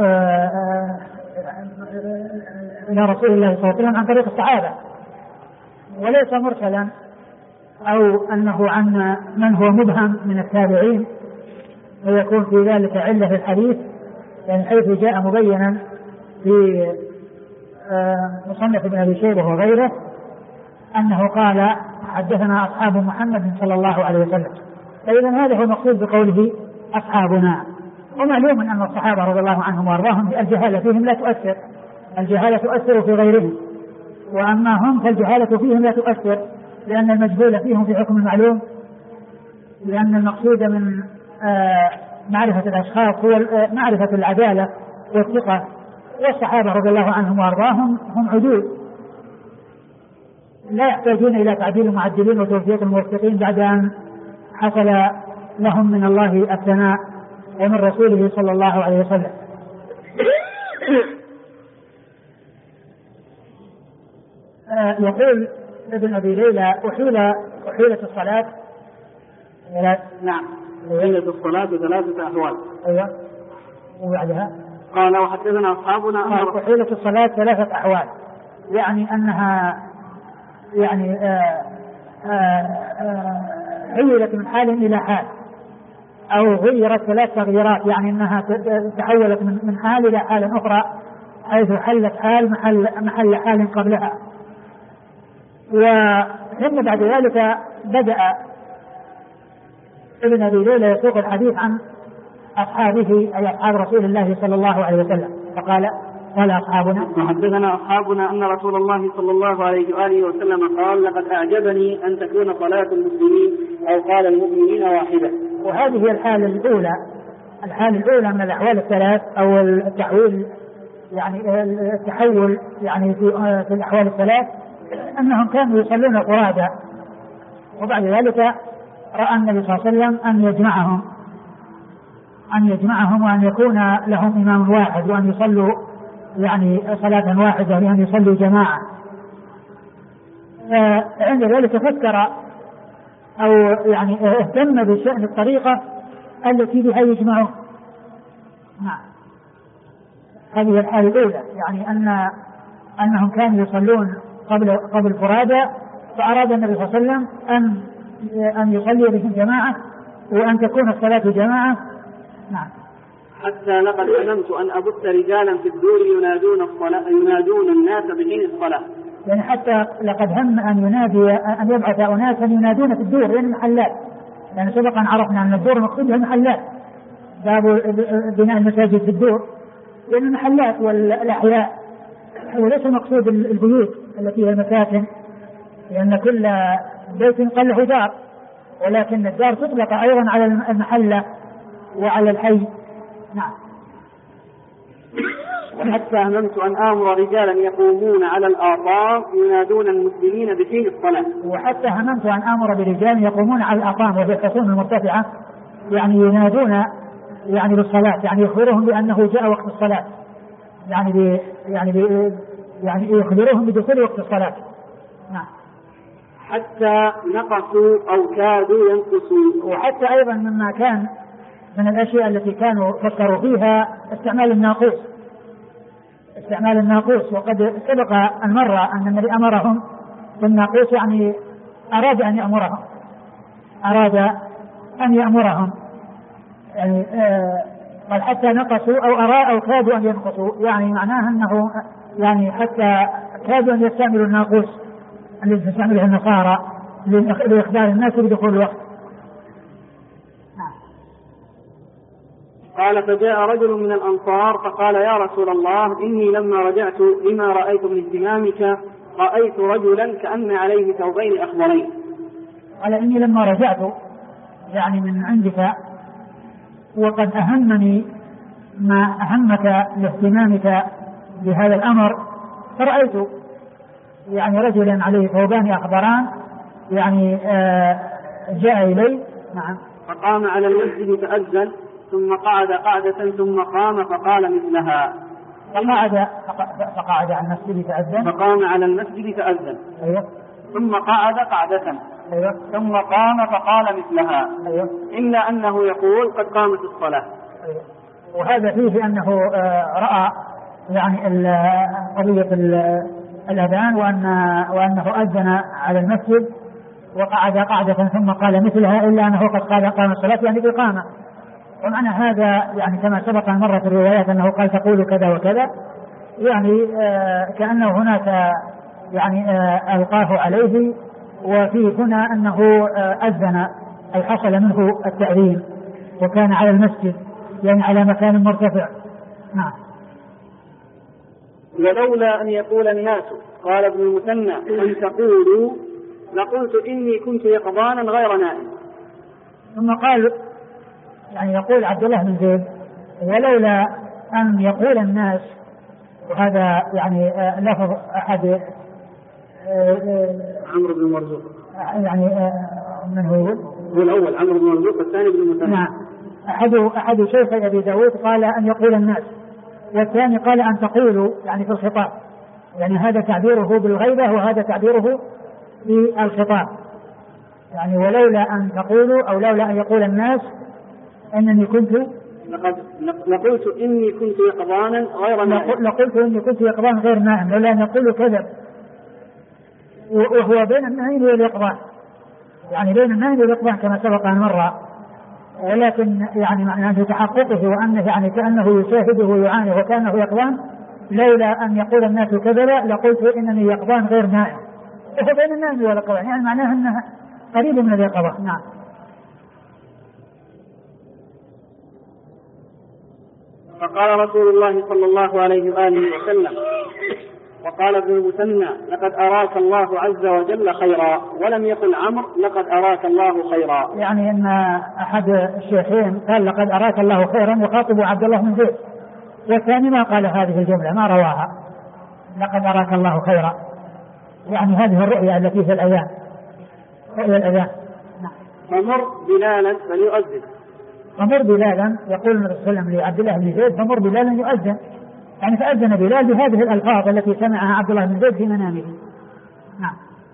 إلى رسول الله صلى الله عليه وسلم عن طريق الصحابة، وليس مرسلا أو أنه عن من هو مبهم من التابعين، ويكون في ذلك علة في الحديث يعني حيث جاء مبينا في مصنف ابن أبي شيبة وغيره أنه قال حدثنا أصحاب محمد صلى الله عليه وسلم. فإذا هذا هو المقصود بقوله أصحابنا. ومعلوم أن الصحابة رضي الله عنهم وأرضاهم الجهالة فيهم لا تؤثر، الجهالة تؤثر في غيرهم، وأما هم فالجهالة فيهم لا تؤثر، لأن المجهول فيهم في حكم المعلوم، لأن المقصود من معرفة الأشخاص هو معرفة العدالة والثقة، والصحابة رضي الله عنهم وأرضاهم هم عدول لا يحتاجون إلى تعديل المعدلين وتوفيق الموفقين بعد أن حصل لهم من الله الثناء ومن رسوله صلى الله عليه وسلم. يقول ابن أبي ليلى أحيلت الصلاة. نعم، أحيلت الصلاة ثلاثة أحوال. أيوة. وبعدها قال وحدثنا أصحابنا أحيلت الصلاة ثلاثة أحوال، يعني أنها يعني حولت من حال إلى حال، أو غيرت ثلاث تغييرات، يعني أنها تحولت من حال إلى حال أخرى، حيث حلت حال محل حال قبلها. وثم بعد ذلك بدأ ابن أبي ليلى يسوق الحديث عن أصحابه أي أصحاب رسول الله صلى الله عليه وسلم، فقال أصحابنا وحدثنا أصحابنا أن رسول الله صلى الله عليه وآله وسلم قال لقد أعجبني أن تكون صلاة المسلمين أو قال المؤمنين واحدة. وهذه هي الحالة الأولى من الأحوال الثلاث، أو التحويل يعني التحول يعني في الأحوال الثلاث، أنهم كانوا يصلون فرادى، وبعد ذلك رأى النبي صلى الله عليه وسلم أن يجمعهم وأن يكون لهم إمام واحد، وأن يصلوا يعني صلاة واحدة، لأن يصلوا جماعة. عند ذلك فكر أو يعني اهتم بشأن الطريقة التي بها يجمعون. هذه الحالة الأولى، يعني أنهم كانوا يصلون قبل فرادى، فأراد النبي صلى الله عليه وسلم أن يصلي بهم جماعة وأن تكون الصلاة جماعة. نعم. حتى لقد هممت أن أبث رجالا في الدور ينادون الناس بحين الصلاة. يعني حتى لقد هم أن يبعث أناسا ينادون في الدور، يعني المحلات، يعني سبقا عرفنا أن الدور مقصود المحلات، باب بناء المساجد في الدور، لأن المحلات والأحياء وليس مقصود البيوت التي هي المساكن، لأن كل بيت قال له دار، ولكن الدار تطلق أيضا على المحلة وعلى الحي. نعم. حتى هممت أن آمر رجالا يقومون على الآطام ينادون المسلمين بحين الصلاة. وحتى هممت أن آمر برجال يقومون على الآطام وهي الحصون المرتفعة، يعني ينادون يعني بالصلاة، يعني يخبرهم بأنه جاء وقت الصلاة، يعني يخبرهم بدخول وقت الصلاة. نعم. حتى نقصوا أو كادوا ينقصوا. وحتى أيضا مما كان من الأشياء التي كانوا فكروا فيها استعمال الناقوس، وقد سبق أن مر أن النبي أمرهم بالناقوس، يعني أراد أن يأمرهم يعني قال حتى نقصوا أو كادوا أن ينقصوا، يعني معناها أنه يعني حتى كادوا أن يستعملوا الناقوس الذي تستعمله النصارى لإخبار الناس بدخول الوقت. قال فجاء رجل من الأنصار فقال يا رسول الله إني لما رجعت لما رأيت من اهتمامك رأيت رجلا كأن عليه ثوبين أخضرين. قال إني لما رجعت يعني من عندك وقد أهمني ما أهمك لاهتمامك بهذا الأمر، فرأيت يعني رجلا عليه ثوبان أخضران يعني جاء إلي. نعم. فقام على المسجد فأذن ثم قعد قعدة ثم قام فقال مثلها. فقعد على المسجد فأذن. فقام على المسجد فأذن. أيوه. ثم قعد قعدة. أيوه. ثم قام فقال مثلها. أيوه. إلا أنه يقول قد قامت الصلاة. أيوه. وهذا فيه أنه رأى يعني قضية الأذان وأنه أذن على المسجد وقعد قعدة ثم قال مثلها، إلا أنه قد قال قام الصلاة يعني بقامة، ومعنى هذا يعني كما سبق أن مرت الروايات أنه قال تقول كذا وكذا، يعني كأنه هناك يعني ألقاه عليه، وفي هنا أنه أذن أي حصل منه التأذين وكان على المسجد يعني على مكان مرتفع. نعم. ولولا أن يقول الناس قال ابن المثنى أن تقولوا لقلت إني كنت يقظانا غير نائم. ثم قال يعني يقول عبد الله بن زيد ولولا أن يقول الناس، وهذا يعني لفظ أحد عمرو بن مرزوق، يعني من هو الأول عمرو بن مرزوق الثاني بن المثنى. نعم. أحد شيخي أبي داود قال أن يقول الناس، والثاني قال أن تقولوا يعني في الخطاب، يعني هذا تعبيره بالغيبة وهذا تعبيره بالخطاب، يعني ولولا أن تقولوا أو لولا أن يقول الناس أنني كنت لقلت إني كنت يقظانا غير نائم. لقلت إني كنت يقظانا غير نائم، لولا أن يقول كذب، وهو بين النائم واليقظان، يعني بين النائم واليقظان كما سبق أن مر، ولكن يعني معنى تحققه وأنه يعني كأنه يشاهده ويعاني وكأنه يقظان، لولا أن يقول الناس كذبا لقلت إنني يقظان غير نائم، وهو بين النائم واليقظان، يعني معناه أنه قريب من اليقظة. نعم. فقال رسول الله صلى الله عليه وآله وسلم وقال ابن المثنى لقد أراك الله عز وجل خيرا، ولم يقل عمرو لقد أراك الله خيرا، يعني أن أحد الشيخين قال لقد أراك الله خيرا يخاطب عبد الله بن زيد، والثاني ما قال هذه الجملة ما رواها لقد أراك الله خيرا، يعني هذه الرؤيا التي في الأذان، رؤيا الأذان. فمر بلالا فليؤذن. فمر بلالا، يقول النبي صلى الله عليه وسلم لعبد الله بن زيد فمر بلالا يؤذن، يعني فأذن بلال بهذه الألفاظ التي سمعها عبد الله بن زيد في منامه. نعم.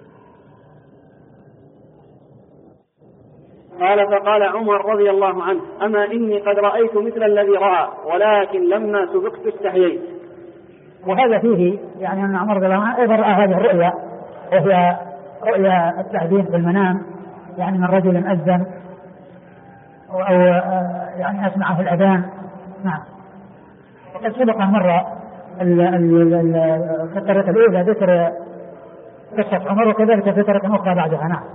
قال فقال عمر رضي الله عنه أما إني قد رأيت مثل الذي رأى ولكن لما سبقت استحييت. وهذا فيه يعني أن عمر رضي الله عنه أيضا رأى هذه الرؤيا، وهي رؤيا التأذين في المنام، يعني من رجل أذن أو يعني أسمعه الأذان. نعم. وقد سبق مرة في الطريقة الأولى ذكر قصة عمر، وكذلك في طريقة أخرى بعدها. نعم.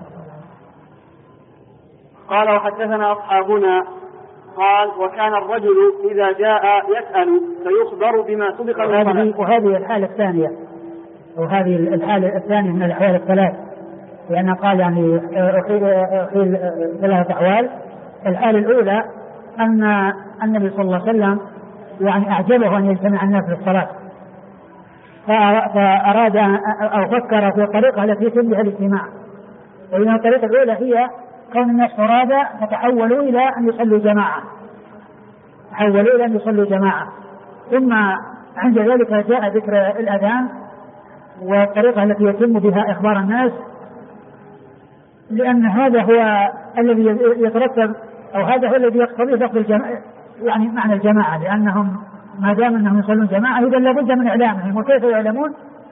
قال وحدثنا أصحابنا قال وكان الرجل إذا جاء يسأل فيخبر بما سبق من الصلاة. وهذه الحالة الثانية، وهذه الحالة الثانية من الأحوال الثلاث، لأنه قال يعني في ثلاثة أحوال. الحالة الأولى أن النبي صلى الله عليه وسلم يعني أعجبه أن يجتمع الناس في الصلاة، فأراد أو فكر في الطريقة التي تنبه الاجتماع، وإن الطريقة الأولى هي كون الناس فرادى فتحولوا إلى أن يصلوا جماعة، ثم عند ذلك جاء ذكر الأذان والطريقة التي يتم بها إخبار الناس، لأن هذا هو الذي يترتب أو هذا هو الذي يقتضي لفظ يعني معنى الجماعة، لأنهم ما دام أنهم يصلون جماعة إذا لابد من إعلامهم، وكيف يعلمون؟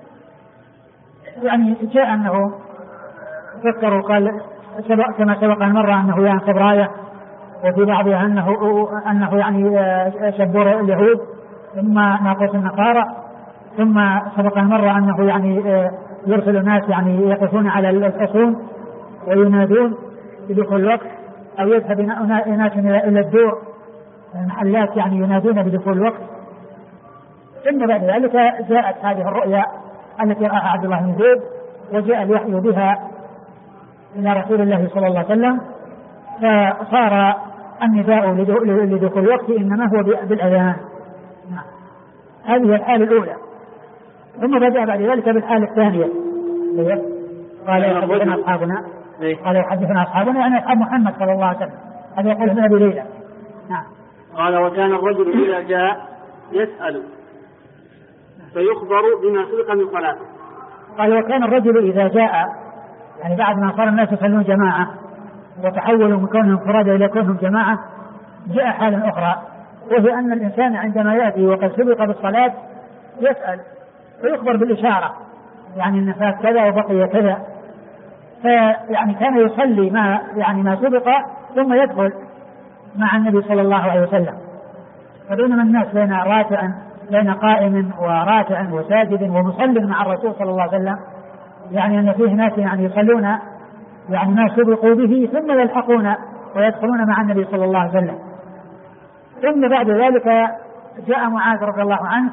يعني جاء أنه فكروا قال كما سبق مرة أنه ينصب راية، وفي بعضها أنه يعني شبور اليهود ثم ناقوس النصارى، ثم سبق مرة أنه يعني يرسل الناس يعني يقفون على الحصون وينادون بدخول الوقت، أو يذهب ناس إلى الدور المحلات يعني ينادون بدخول الوقت. ثم بعد ذلك جاءت هذه الرؤيا التي رآها عبد الله بن زيد، وجاء الوحي بها إلى رسول الله صلى الله عليه وسلم، فصار النداء لدخول الوقت إنما هو بالأذان. هذه الحالة الأولى. ثم بدأ بعد ذلك بالحالة الثانية، قال يحدثنا أصحابنا يعني أصحاب محمد صلى الله عليه وسلم، هذا يقول ابن أبي ليلى. نعم. قال وكان الرجل إذا جاء يسأل فيخبر بما سبق من صلاته. قال وكان الرجل إذا جاء، يعني بعد ما صار الناس يصلون جماعة وتحولوا من كونهم فرادى إلى كونهم جماعة، جاء حالة أخرى، وهي أن الإنسان عندما يأتي وقد سبق بالصلاة يسأل فيخبر بالإشارة، يعني أن فات كذا وبقي كذا، فيعني كان يصلي ما سبق ثم يدخل مع النبي صلى الله عليه وسلم. فبينما الناس بين قائم وراكع وساجد ومصل مع الرسول صلى الله عليه وسلم، يعني أن فيه ناس يعني يصلون يعني ما سبقوا به ثم يلحقون ويدخلون مع النبي صلى الله عليه وسلم. ثم بعد ذلك جاء معاذ رضي الله عنه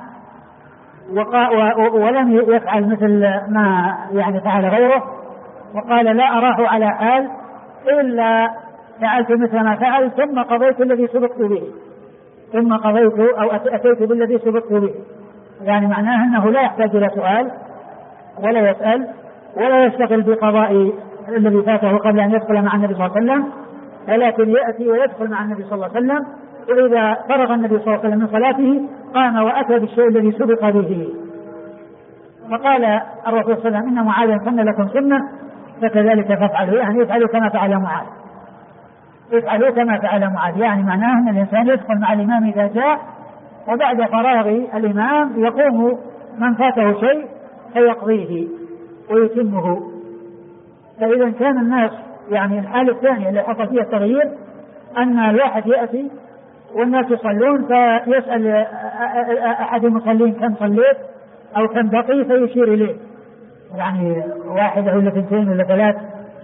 ولم يفعل مثل ما يعني فعل غيره، وقال لا أراه على حال إلا فعلت مثل ما فعل ثم قضيت الذي سبقت به، ثم قضيت أو أتيت بالذي سبقت به. يعني معناه أنه لا يحتاج إلى سؤال ولا يسأل ولا يشتغل بقضاء الذي فاته قبل أن يدخل مع النبي صلى الله عليه وسلم، ولكن يأتي ويدخل مع النبي صلى الله عليه وسلم، وإذا فرغ النبي صلى الله عليه وسلم من صلاته قام وأتى بالشيء الذي سبق به. فقال الرسول صلى الله عليه وسلم إن معاذا سن لكم سنة فكذلك فافعلوا، يعني افعلوا كما فعل معاذ، افعلوا كما فعل معاذ. يعني معناه أن الإنسان يدخل مع الإمام إذا جاء، وبعد فراغ الإمام يقوم من فاته شيء فيقضيه ويتمه. فإذا كان الناس يعني الحالة الثانية اللي حصل فيها التغيير أن الواحد يأتي والناس يصلون فيسأل أحد المصلين كم صليت أو كم بقي فيشير إليه، يعني واحد ولا اثنتين ولا ثلاث،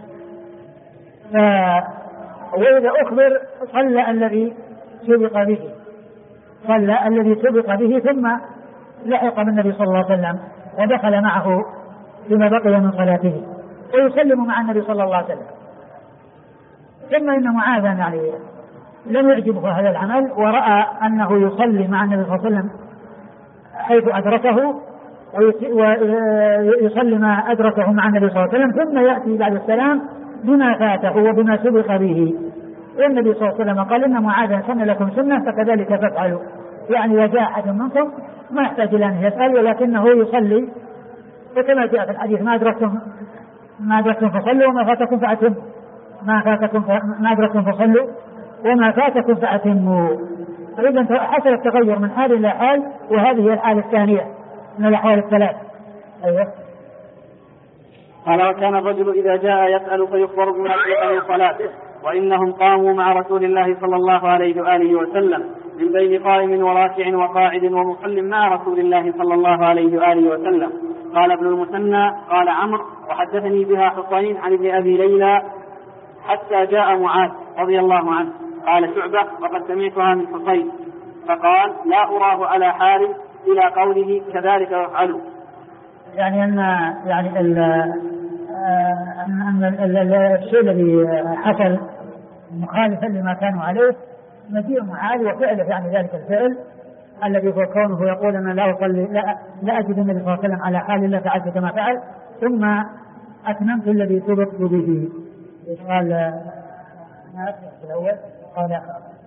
وإذا أخبر صلى الذي سبق به، صلى الذي سبق به ثم لحق بالنبي صلى الله عليه وسلم ودخل معه فيما بقي من صلاته ويسلم مع النبي صلى الله عليه وسلم. ثم إن معاذا يعني لم يعجبه هذا العمل، ورأى أنه يصلي مع النبي صلى الله عليه وسلم حيث أدركه ويصلي ما أدركه مع النبي صلى الله عليه وسلم، ثم يأتي بعد السلام بما فاته وبما سبق به. والنبي صلى الله عليه وسلم قال إن معاذا سن لكم سنة فكذلك فافعلوا، يعني وجاء أحد منكم ما يحتاج إلى أن يسأل ولكنه يصلي، وكما جاء في الحديث ما أدركتم فصلوا وما فاتكم فأتموا، ما أدركتم فصلوا وما فاتكم فأتموا. فإذا حصل التغير من حال إلى حال، وهذه هي الحالة الثانية من الأحوال الثلاث. أيوة. قال وكان الرجل إذا جاء يسأل فيخبر بما سبق من صلاته، وإنهم قاموا مع رسول الله صلى الله عليه وآله وسلم من بين قائم وراكع وقاعد ومصل مع رسول الله صلى الله عليه وآله وسلم. قال ابن المثنى قال عمرو وحدثني بها حسين عن ابن أبي ليلى حتى جاء معاذ رضي الله عنه. قال شعبة وقد سمعتها من حسين فقال لا أراه على حال إلى قوله كذلك يفعلوا. يعني أن يعني الشيء الذي حصل مخالفا لما كانوا عليه مجيء معاذ وفعله، يعني ذلك الفعل الذي هو كونه يقول أنا لا أجد النبي صلى الله عليه وسلم على حال إلا فعلت كما فعل ثم أتممت الذي سبقت به. قال أنا أسمع في الأول قال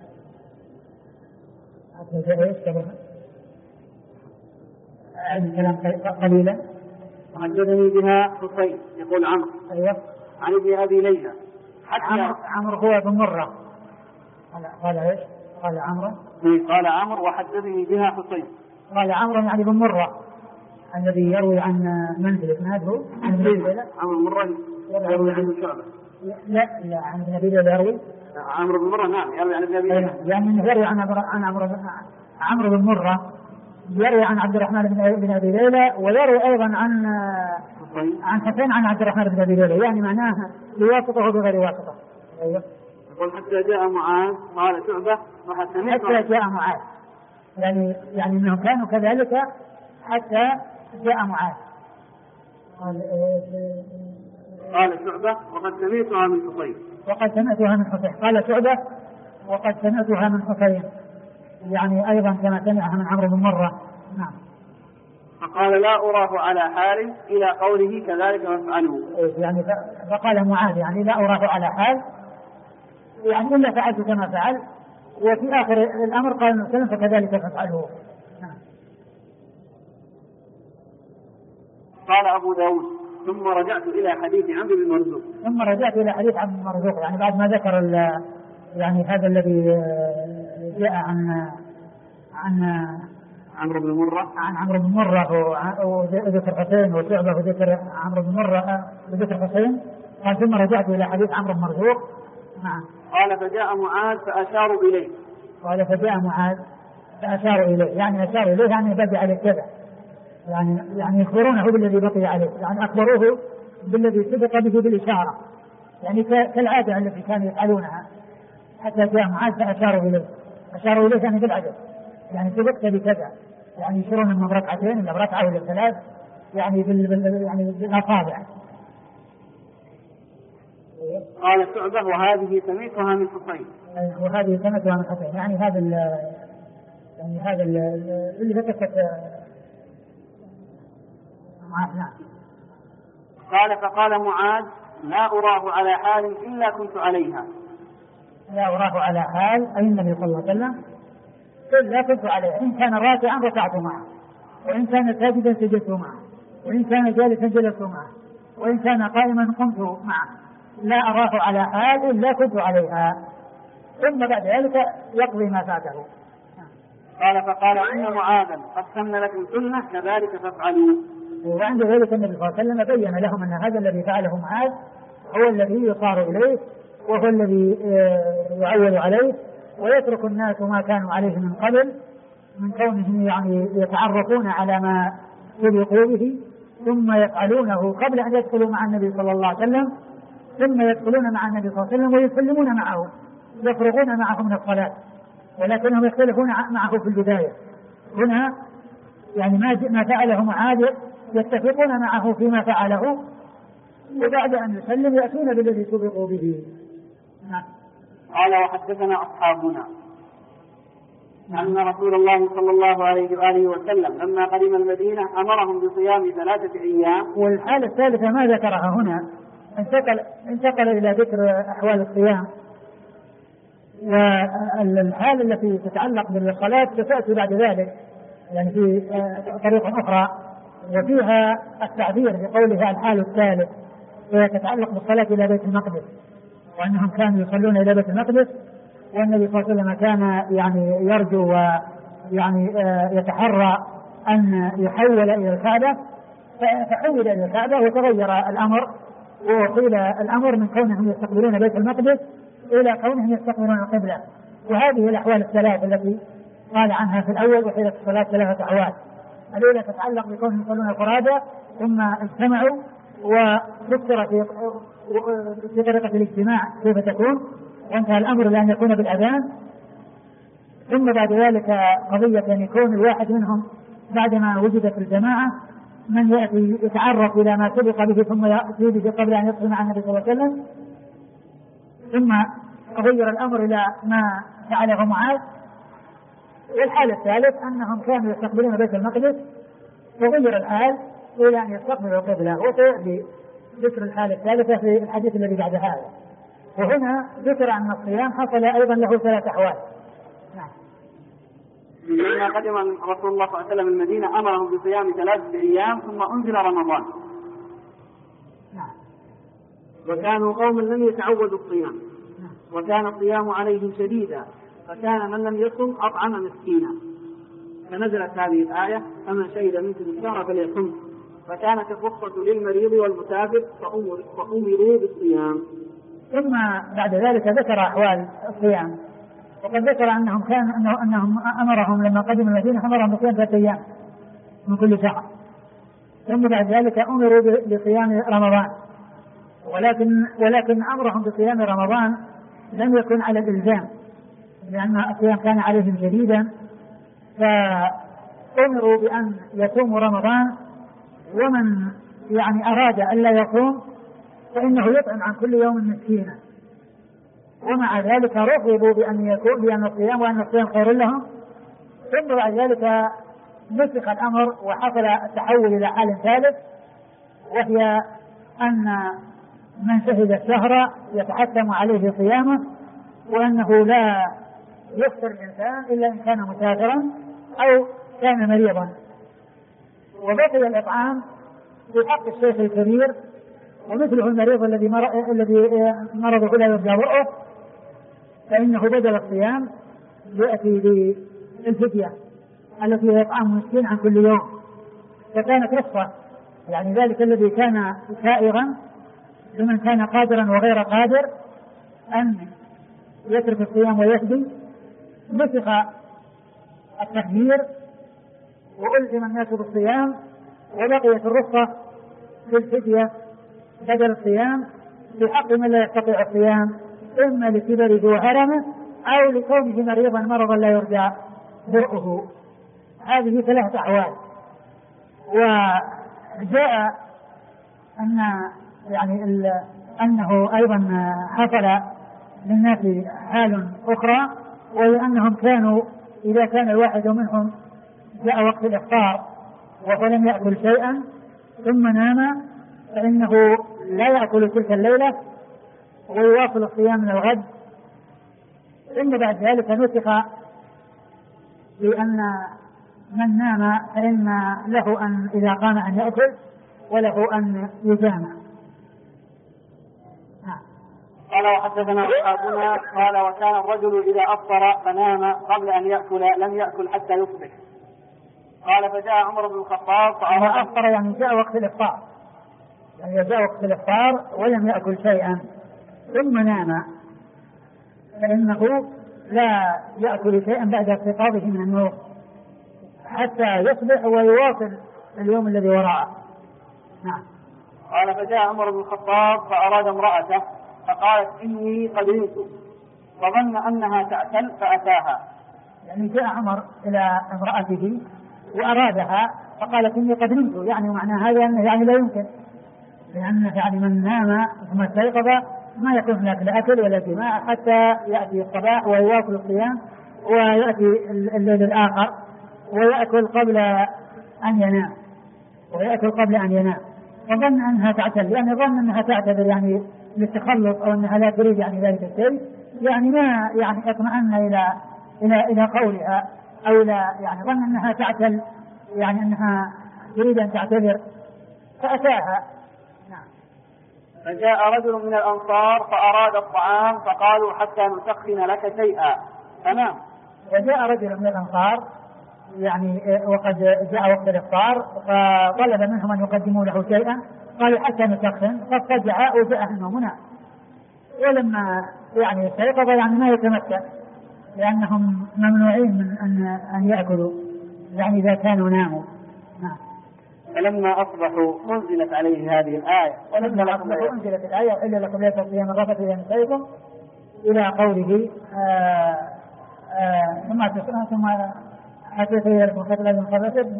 أعد الكلام قليلا. وحدثني بها حسين يقول عمرو أيوة عن ابن أبي ليلى حتى عمرو هو بن مرة. قال إيش؟ قال عمرو قال عمرو وحدثني بها حسين. قال عمرو يعني بن مرة الذي يروي عن منزل اسناده عن ابن أبي ليلى. عمرو بن مرة يروي عن شعبة. لا عن ابن أبي ليلى يروي. عمرو بن مرة نعم يروي عن ابن أبي ليلى. يعني يروي عن عمرو بن مرة يروي عن عبد الرحمن بن أبي ليلى، ويروي أيضا عن حسين عن عبد الرحمن بن أبي ليلى، يعني معناه بواسطة وبغير واسطة. أيوة. يقول حتى جاء معاذ قال شعبة حتى جاء معاذ، يعني أنهم كانوا كذلك حتى جاء معاذ. قال شعبة وقد سمعتها من حسين. قال شعبة وقد سمعتها من حسين، يعني أيضا كما سمعها من عمرو بن مرة. نعم. فقال لا أراه على حال إلى قوله كذلك وافعله. يعني فقال معاذ يعني لا أراه على حال يعني إلا فعلت كما فعل، وفي آخر الأمر قال المسلم فكذلك فافعله. نعم. قال أبو داود ثم رجعت إلى حديث عمرو بن مرزوق. يعني بعد ما ذكر يعني هذا الذي جاء عن عمرو بن مرة وذكر حسين وشعبة وذكر عمرو بن مرة وذكر حسين، قال ثم رجعت إلى حديث عمرو بن مرزوق نعم. قال فجاء معاذ فأشاروا إليه. قال فجاء معاذ فأشاروا إليه، يعني أشاروا إليه يعني بقي عليه كذا، يعني يخبرونه بالذي بقي عليه، يعني أخبروه بالذي سبق به بالإشارة، يعني كالعادة التي كانوا يفعلونها. حتى جاء معاذ فأشاروا إليه، أشاروا إليه يعني بالعدد، يعني سبقت بكذا، يعني يشيرون من ركعتين إلى ركعة ولا ثلاث، يعني يعني بالأصابع. قال شعبة وهذه سمعتها من حسين. وهذه سمعتها من حسين، يعني هذا اللي ذكرت نعم. قال فقال معاذ لا أراه على حال إلا كنت عليها. لا أراه على حال أي النبي صلى الله عليه وسلم إلا كنت عليها، إن كان راكعا ركعت معه، وإن كان ساجدا سجدت معه، وإن كان جالسا جلست معه، وإن كان قائما قمت معه، لا أراه على حال إلا كنت عليها، ثم بعد ذلك يقضي ما فاته. قال فقال إن معاذا قد سن لكم سنة كذلك فافعلوا. وعند ذلك النبي صلى الله عليه وسلم بين لهم أن هذا الذي فعله معاذ هو الذي يصار إليه، وهو الذي يعول عليه، ويترك الناس ما كانوا عليه من قبل، من كونهم يعني يتعرفون على ما سبقوا به ثم يفعلونه قبل أن يدخلوا مع النبي صلى الله عليه وسلم، ثم يدخلون مع النبي صلى الله عليه وسلم ويسلمون معه، يفرغون معه من الصلاة، ولكنهم يختلفون معه في البداية. هنا يعني ما فعله معاذ يتفقون معه فيما فعله، وبعد أن يسلم يأتون بالذي سبقوا به. قال وحدثنا أصحابنا أن رسول الله صلى الله عليه وآله وسلم لما قدم المدينة أمرهم بصيام 3 أيام. والحالة الثالثة ما ذكرها هنا، انتقل إلى ذكر أحوال الصيام، والحالة التي تتعلق بالصلاة ستأتي بعد ذلك يعني في طريقة أخرى، وفيها التعبير بقولها الحال الثالث، وهي تتعلق بالصلاة إلى بيت المقدس، وأنهم كانوا يصلون إلى بيت المقدس، والنبي صلى الله عليه وسلم كان يعني يرجو ويعني يتحرى أن يحول إلى الكعبة، فحول إلى الكعبة وتغير الأمر، وقيل الأمر من كونهم يستقبلون بيت المقدس إلى كونهم يستقبلون القبلة. وهذه الأحوال الثلاث التي قال عنها في الأول وحيلة الصلاة 3 أحوال. الأولى تتعلق بكونهم يصلون فرادى ثم اجتمعوا، وذكر في طريقة الاجتماع كيف تكون، وانتهى الأمر لأن يكون بالأذان. ثم بعد ذلك قضية أن يكون الواحد منهم بعدما وجدت الجماعة من يأتي يتعرف إلى ما سبق به ثم يأتي به قبل أن يدخل مع النبي صلى الله عليه وسلم. ثم غير الأمر إلى ما فعله معاذ. والحال الثالث أنهم كانوا يستقبلون بيت المقدس، وغير الحال إلى أن يستقبلوا القبلة، وسيأتي ذكر الحالة الثالثة في الحديث الذي بعد هذا. وهنا ذكر أن الصيام حصل أيضا له 3 أحوال. نعم. لما قدم رسول الله صلى الله عليه وسلم المدينة أمرهم بصيام 3 أيام ثم أنزل رمضان. نعم. وكانوا قوما لم يتعودوا الصيام، وكان الصيام عليهم شديدا، فكان من لم يصم أطعم مسكينا، فنزلت هذه الآية فمن شهد منكم الشهر فليصم، فكانت الرخصة للمريض والمسافر فأمروا بالصيام. ثم بعد ذلك ذكر أحوال الصيام، وقد ذكر أنهم أمرهم لما قدموا المدينة أمرهم بصيام 3 أيام من كل شهر، ثم بعد ذلك أمروا بصيام رمضان، ولكن أمرهم بصيام رمضان لم يكن على الإلزام، لأن الصيام كان عليهم جديدا، فأمروا بأن يصوموا رمضان، ومن يعني أراد أن لا يصوم فإنه يطعم عن كل يوم مسكينا. ومع ذلك رغبوا بأن الصيام وأن الصيام خير لهم. ثم بعد ذلك نسخ الأمر وحصل التحول إلى حال ثالث، وهي أن من شهد الشهر يتحتم عليه صيامه، وأنه لا يفطر الإنسان إلا إن كان مسافرا أو كان مريضا. وبقي الإطعام في حق الشيخ الكبير، ومثله المريض الذي مرضه لا يرجى برؤه، فإنه بدل الصيام يأتي بالفدية التي هي إطعام مسكين عن كل يوم، فكانت رخصة، يعني ذلك الذي كان سائغا لمن كان قادرا وغير قادر، أن يترك الصيام ويفدي نسخ التخيير وألزم الناس بالصيام، وبقيت الرخصة في الفدية بدل الصيام في حق من لا يستطيع الصيام، إما لكبره وهرمه أو لكونه مريضا مرضا لا يرجى برؤه. هذه 3 أحوال. وجاء أن يعني أنه أيضا حصل للناس حال أخرى، وهي أنهم كانوا إذا كان الواحد منهم جاء وقت الإفطار وهو لم يأكل شيئا ثم نام، فإنه لا يأكل تلك الليلة ويواصل الصيام من الغد. ثم بعد ذلك نسخ لأن من نام فإن له أن إذا قام أن يأكل وله أن يجامع. قال وحدثنا أصحابنا قال وكان الرجل إذا أفطر فنام قبل أن يأكل لم يأكل حتى يصبح. قال فجاء عمر بن الخطاب أفطر يعني جاء وقت الإفطار، يعني جاء وقت الإفطار ولم يأكل شيئا ثم نام، فإنه لا يأكل شيئا بعد استيقاظه من النوم حتى يصبح ويواصل اليوم الذي وراءه. نعم. قال فجاء عمر بن الخطاب فأراد امرأته فقالت إني قد نمت، فظن أنها تعتل فأتاها. يعني جاء عمر إلى امرأته وأرادها فقالت إني قد نمت، يعني معنى هذا أنه يعني لا يمكن، لأن يعني من نام ثم استيقظ ما يكون هناك لا أكل ولا جماع حتى يأتي الصباح ويواصل الصيام ويأتي الليل الآخر ويأكل قبل أن ينام وظن أنها تعتل، يعني ظن أنها تعتذر يعني للتخلص أو أنها لا تريد يعني ذلك الشيء، يعني ما يعني اطمأن إلى قولها أو يعني ظن أنها تعتل، يعني أنها تريد أن تعتذر فأتاها. نعم. فجاء رجل من الأنصار فأراد الطعام فقالوا حتى نسخن لك شيئا فنام. وجاء رجل من الأنصار يعني وقد جاء وقت الإفطار فطلب منهم أن يقدموا له شيئا، قالوا حتى نسخن، فاضطجع وجاء النوم ونام، ولما يعني استيقظ يعني ما يتمكن لأنهم ممنوعين من أن يأكلوا يعني إذا كانوا ناموا. نعم. فلما أصبحوا أنزلت عليه هذه الآية أنزلت الآية إلا لكم ليس الصيام الرفث إلى نسائكم إلى قوله ثم حتى يتبين لكم الخيط الأبيض من الفجر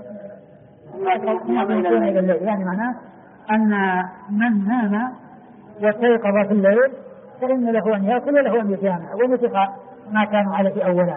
إلى الليل، يعني معناه أن من نام واستيقظ في الليل فإن له أن يأكل وله أن يجامع، ونسخ ما كانوا عليه أولا.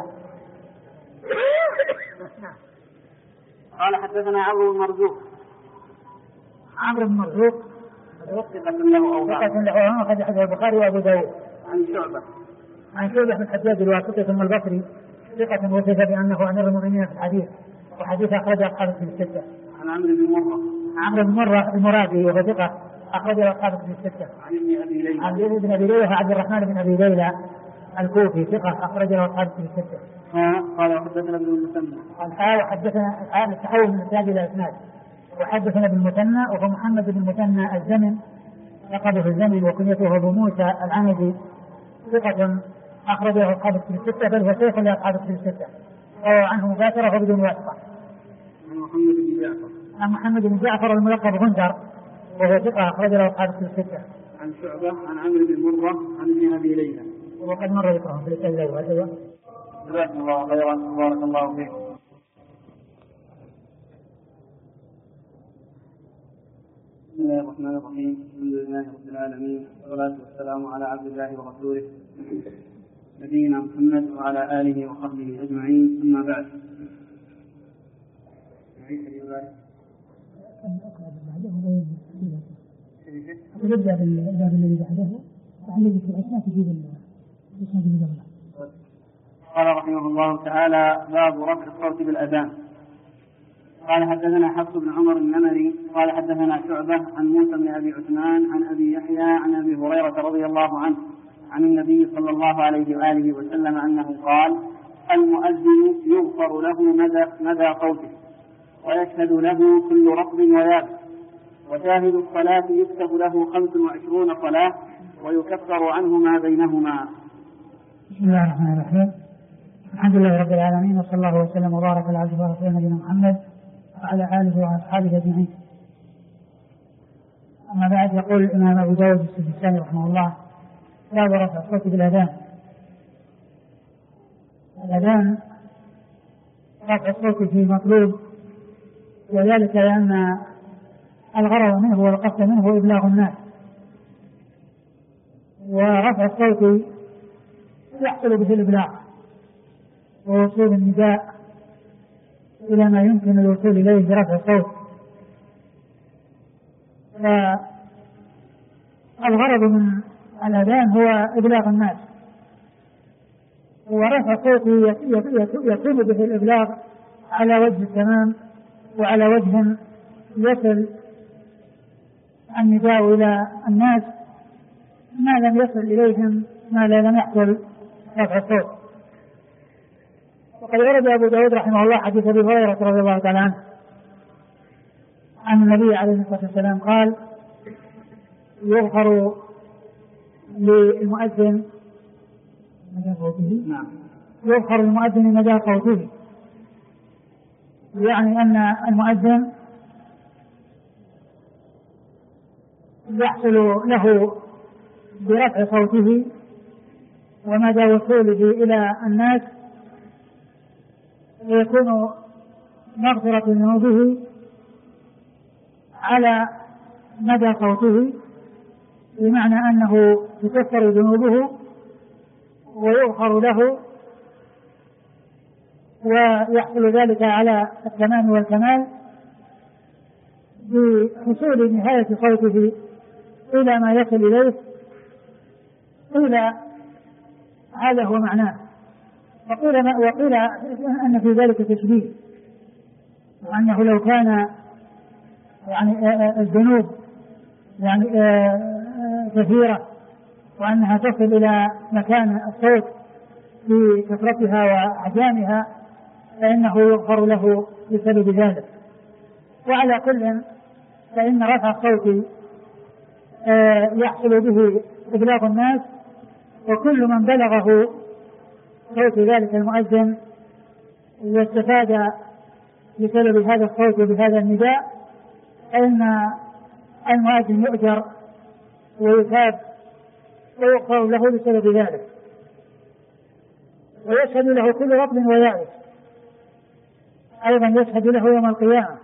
قال حدثنا عمرو بن مرزوق. عمرو بن مرزوق ثقة له أوهام وقد حدث البخاري وأبو داود. عن شعبة بن الحجاج الواسطي ثم البصري ثقة وصف بأنه أمير المؤمنين في الحديث، وحديث أخرجه أصحاب الكتب الستة. عن عمرو بن مرة المرادي وهو ثقة أخرجه أصحاب الكتب الستة. عن ابن أبي ليلى عبد الرحمن بن أبي ليلى الكوفي ثقة أخرجه أصحاب الكتب الستة. قال حدثنا ابن المثنى. وحدثنا التحول من الإسناد إلى الإسناد. وحدثنا ابن المثنى وهو محمد بن المثنى الزمن لقبه الزمن وكنيته أبو موسى العنزي ثقة أخرجه أصحاب الكتب الستة، بل هو شيخ لأصحاب الكتب الستة روى عنه مباشرة وبدون واسطة. عن محمد بن جعفر الملقب غندر وهو ثقة أخرجه أصحاب الكتب الستة. عن شعبة عن عمرو بن مرة عن ابن أبي ليلى وقد مر ذكرهم في الإسناد الأول. جزاكم الله خيرا بارك الله فيكم. بسم الله الرحمن الرحيم. الحمد لله رب العالمين والصلاة والسلام على عبد الله ورسوله نبينا محمد وعلى آله وصحبه أجمعين، أما بعد. نبدأ بالباب الذي بعده وعليه في الأسماء تجيب الإسناد اللي قبله. قال رحمه الله تعالى: باب رفع الصوت بالأذان. قال حدثنا حفص بن عمر النمري قال حدثنا شعبة عن موسى بن أبي عثمان عن أبي يحيى عن أبي هريرة رضي الله عنه عن النبي صلى الله عليه وآله وسلم أنه قال: المؤذن يغفر له مدى صوته ويشهد له كل رطب ويابس، وشاهد الصلاة يكتب له 25 صلاة، ويكفر عنه ما بينهما. بسم الله الرحمن الرحيم. الحمد لله رب العالمين، وصلى الله وسلم وبارك على عبده ورسوله نبينا محمد وعلى آله وأصحابه أجمعين. أما بعد، يقول الإمام أبو داود السجستاني رحمه الله: باب رفع الصوت بالأذان. الأذان رفع الصوت فيه مطلوب، وذلك لأن الغرض منه والقصد منه إبلاغ الناس، ورفع الصوت يحصل به الإبلاغ ووصول النداء إلى ما يمكن الوصول إليه برفع الصوت. فالغرض من الأذان هو إبلاغ الناس، ورفع الصوت يكون به الإبلاغ على وجه التمام وعلى وجه يصل النداء إلى الناس ما لم يصل إليهم ما لم يحصل رفع الصوت. وقد ورد أبو داود رحمه الله حديث أبي هريرة رضي الله تعالى عنه عن النبي عليه الصلاة والسلام قال: يغفر للمؤذن مدى صوته. يغفر للمؤذن مدى صوته، يعني أن المؤذن يحصل له برفع صوته ومدى وصوله إلى الناس، ويكون مغفرة ذنوبه على مدى صوته، بمعنى أنه تكفر ذنوبه ويغفر له، ويحصل ذلك على التمام والكمال بحصول نهاية صوته إلى ما يصل إليه. قيل هذا هو معناه، وقيل أن في ذلك تشبيه، وأنه لو كان يعني الذنوب يعني كثيرة وأنها تصل إلى مكان الصوت في كثرتها وأحجامها فإنه يغفر له بسبب ذلك. وعلى كل فإن رفع الصوت يحصل به إبلاغ الناس، وكل من بلغه صوت ذلك المؤذن واستفاد بسبب هذا الصوت وبهذا النداء فإن المؤذن يؤجر ويثاب ويغفر له بسبب ذلك، ويشهد له كل رطب ويابس. أيضا يشهد له يوم القيامة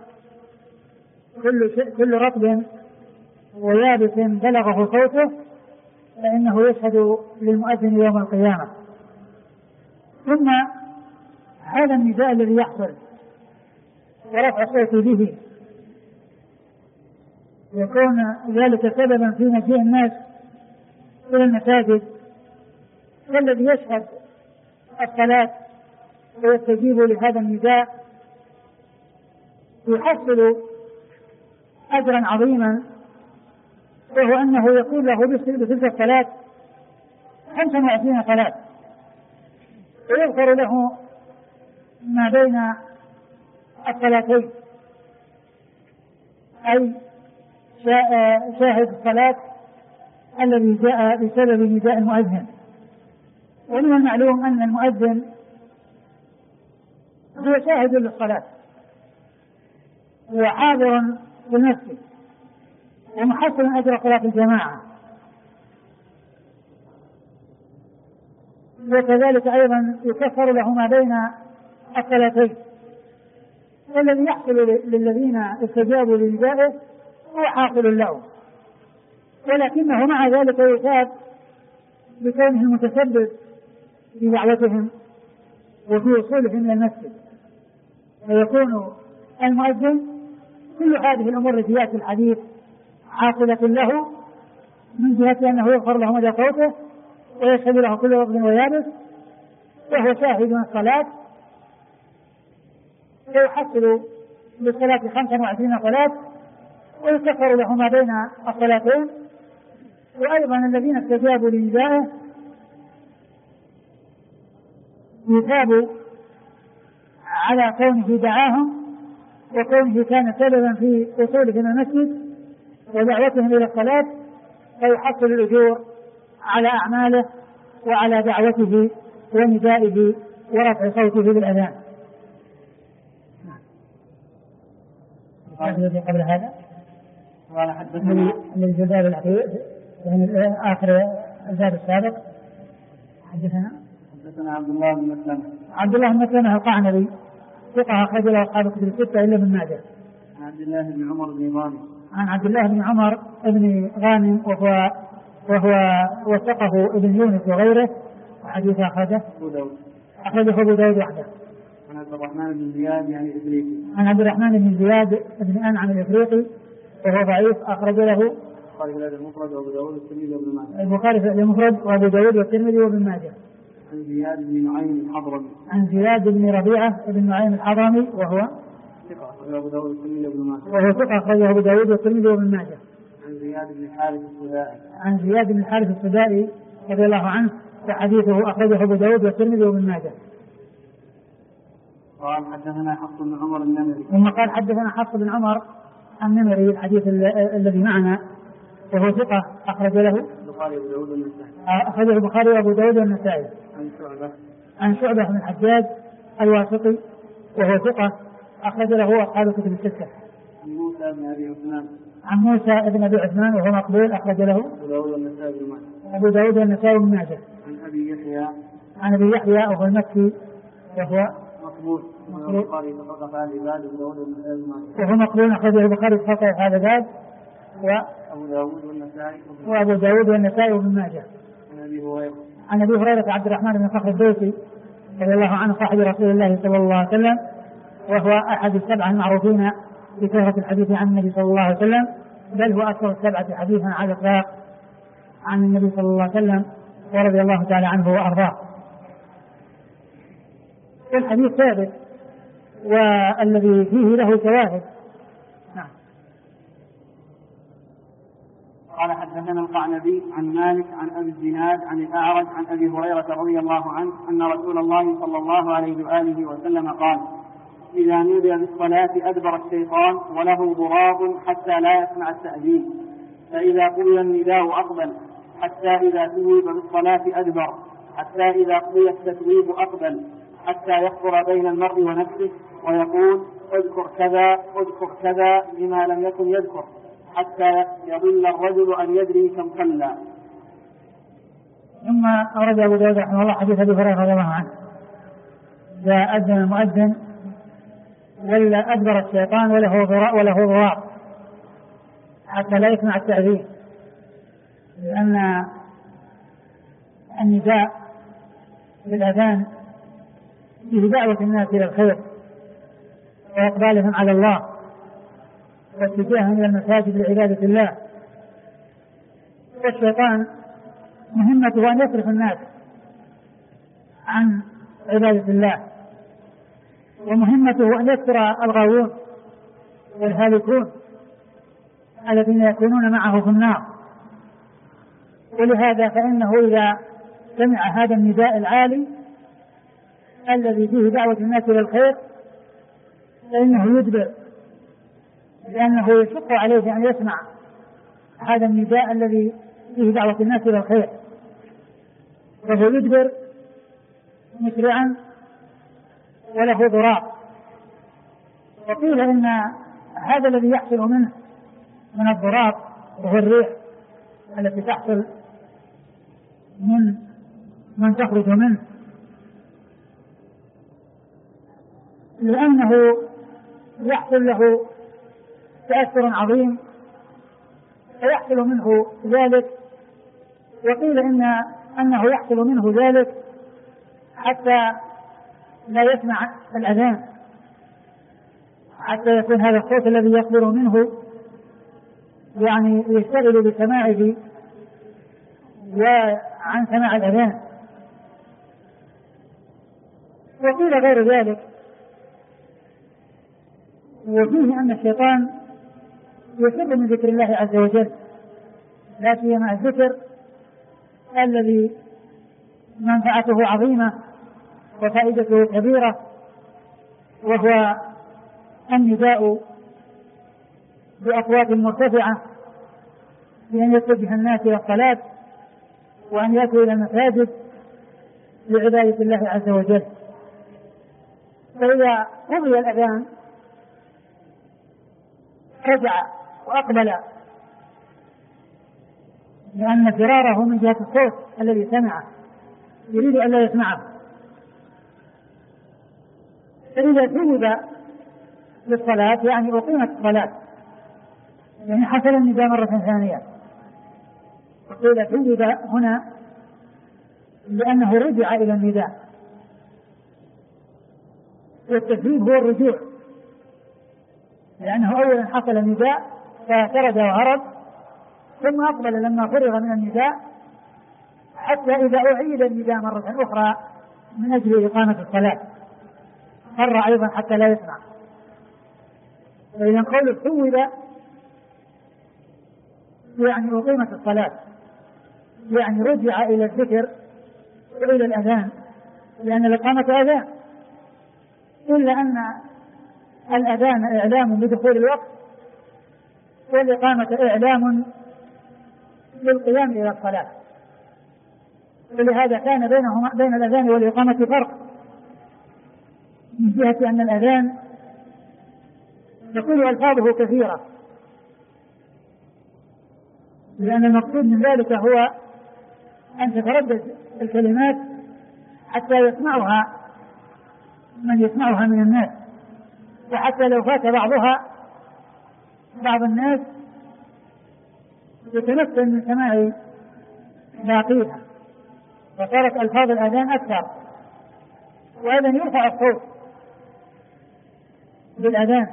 كل رطب ويابس بلغه صوته فإنه يشهد للمؤذن يوم القيامة. ثم هذا النداء الذي يحصل ورفع الصوت به يكون ذلك سببا في مجيء الناس إلى المساجد، والذي يشهد الصلاة ويستجيب لهذا النداء يحصل أجرا عظيما، وهو أنه يقول له بتلك الصلاة 25 صلاة، ويغفر له ما بين الصلاتين، أي شاهد الصلاة الذي جاء بسبب نداء المؤذن. ومن المعلوم أن المؤذن هو شاهد للصلاة وحاضر في المسجد ومحصل أجر صلاة الجماعة، وكذلك أيضا يكفر له ما بين الصلاتين. والذي يحصل للذين استجابوا لندائه هو حاصل له، ولكنه مع ذلك يثاب بكونه المتسبب في دعوتهم وفي وصولهم إلى المسجد. فيكون المؤذن كل هذه الأمور التي يأتي الحديث حاصلة له، من جهة أنه يغفر له مدى صوته ويشهد له كل رطب ويابس، وهو شاهد الصلاة، ويحصل بالصلاة 25 صلاة ويكفر له ما بين الصلاتين. وأيضا الذين استجابوا لندائه يثابوا على كونه دعاهم وكونه كان سببا في وصولهم إلى المسجد ودعوتهم إلى الصلاة، فيحصل الأجور على أعماله وعلى دعوته وندائه ورفع صوته بالأذان. قبل هذا قال حدثنا الجدال الأخير يعني آخر الباب السابق. حدثنا عبد الله بن مسلمة. عبد الله بن مسلمة القعنبي ثقة أخرج له أصحاب الكتب الستة إلا ابن ماجه. عن عبد الله بن عمر بن غانم. عن عبد الله بن عمر بن غانم وهو وثقه ابن يونس وغيره، وحديث أخرجه أبو داود وحده. عن عبد الرحمن بن زياد يعني الإفريقي. عن عبد الرحمن بن زياد بن أنعم الإفريقي وهو ضعيف أخرج له البخاري المفرد وأبو داود والترمذي وابن ماجه. البخاري المفرد وأبو داود والترمذي وابن ماجه. عن زياد بن نعيم الحضرمي. عن زياد بن ربيعة بن نعيم الحضرمي وهو ثقة أخرجه أبو داود والترمذي وابن ماجه. وهو ثقة أخرجه أبو داود والترمذي وابن ماجه. عن زياد بن الحارث السدائي. عن زياد بن الحارث السدائي رضي الله عنه وحديثه أخرجه أبو داود والترمذي وابن ماجه. قال حدثنا حفص بن عمر النمري. ثم قال حدثنا حفص بن عمر النمري الحديث الذي معنا وهو ثقة أخرج له البخاري وأبو داود والنسائي. أخرجه البخاري وأبو داود والنسائي. عن شعبة بن الحجاج الواسطي وهو ثقة أخرج له أصحاب الكتب الستة. عن موسى بن أبي عثمان. عن موسى بن أبي عثمان وهو مقبول أخرج له أبو داود والنسائي بن ماجه. عن أبي يحيى. عن أبي يحيى وهو المكي وهو مقبول البخاري فقط هذا الباب وأبو داود والنسائي بن ماجه. وهو مقبول أخرجه البخاري فقط هذا الباب وأبو داود والنسائي بن ماجه. عن أبي هريرة عبد الرحمن بن صخر الدوسي رضي الله عنه صاحب رسول الله صلى الله عليه وسلم وهو أحد السبعة المعروفين بكثرة الحديث عن النبي صلى الله عليه وسلم، بل هو أكثر السبعة حديثا على الإطلاق عن النبي صلى الله عليه وسلم ورضي الله تعالى عنه وأرضاه. الحديث ثابت والذي فيه له شواهد. نعم. قال حدثنا القعنبي عن مالك عن أبي الزناد عن الأعرج عن أبي هريرة رضي الله عنه أن رسول الله صلى الله عليه وآله وسلم قال: إذا نودي بالصلاة أدبر الشيطان وله ضراط حتى لا يسمع التأذين، فإذا قضي النداء أقبل، حتى إذا ثوب بالصلاة أدبر، حتى إذا قضي التثويب أقبل، حتى يخطر بين المرء ونفسه ويقول: اذكر كذا اذكر كذا لما لم يكن يذكر، حتى يظل الرجل أن يدري كم صلى. ثم أورد أبو داود رحمه الله حديث أبي هريرة رضي الله عنه: إذا أذن المؤذن ولا أدبر الشيطان وله ضراط حتى لا يسمع التأذين، لأن النداء بالأذان فيه دعوة الناس إلى الخير وإقبالهم على الله واتجاههم إلى المساجد لعبادة الله، والشيطان مهمته أن يصرف الناس عن عبادة الله، ومهمته أن يكثر الغاوون والهالكون الذين يكونون معه في النار. ولهذا فإنه إذا سمع هذا النداء العالي الذي فيه دعوة الناس إلى الخير فإنه يدبر، لأنه يشق عليه أن يسمع هذا النداء الذي فيه دعوة الناس إلى الخير، فهو يدبر مسرعا وله ضراط. وقيل إن هذا الذي يحصل منه من الضراط وهو الريح التي تحصل من تخرج منه، لأنه يحصل له تأثر عظيم فيحصل منه ذلك. وقيل أنه يحصل منه ذلك حتى لا يسمع الأذان، حتى يكون هذا الصوت الذي يصدر منه يعني يشتغل بسماعه وعن سماع الأذان. وقيل غير ذلك. وفيه أن الشيطان يسر من ذكر الله عز وجل، لا سيما الذكر الذي منفعته عظيمة وفائدته كبيرة، وهو النداء بأصوات مرتفعة بأن يتجه الناس إلى الصلاة وأن يأتوا إلى المساجد لعبادة الله عز وجل. فإذا قضي الأذان رجع وأقبل، لأن فراره من جهة الصوت الذي سمعه يريد أن لا يسمعه. فإذا ثوب للصلاة يعني أقيمت الصلاة، يعني حصل النداء مرة ثانية. وقيل ثوب هنا لأنه رجع إلى النداء، والتثويب هو الرجوع، لأنه أولا حصل النداء فاعترض وهرب، ثم أقبل لما فرغ من النداء، حتى إذا أعيد النداء مرة أخرى من أجل إقامة الصلاة فر أيضا حتى لا يسمع. فإذا قول ثوب يعني أقيمت الصلاة، يعني رجع إلى الذكر وإلى الأذان، لأن الإقامة أذان، إلا أن الأذان إعلام بدخول الوقت، والإقامة إعلام للقيام إلى الصلاة. ولهذا كان بين الأذان والإقامة فرق، من جهة أن الأذان تكون ألفاظه كثيرة، لأن المقصود من ذلك هو أن تتردد الكلمات حتى يسمعها من يسمعها من الناس، وحتى لو فات بعض الناس يتمكن من سماع باقيها، فصارت ألفاظ الأذان أكثر. وأيضا يرفع الصوت بالأذان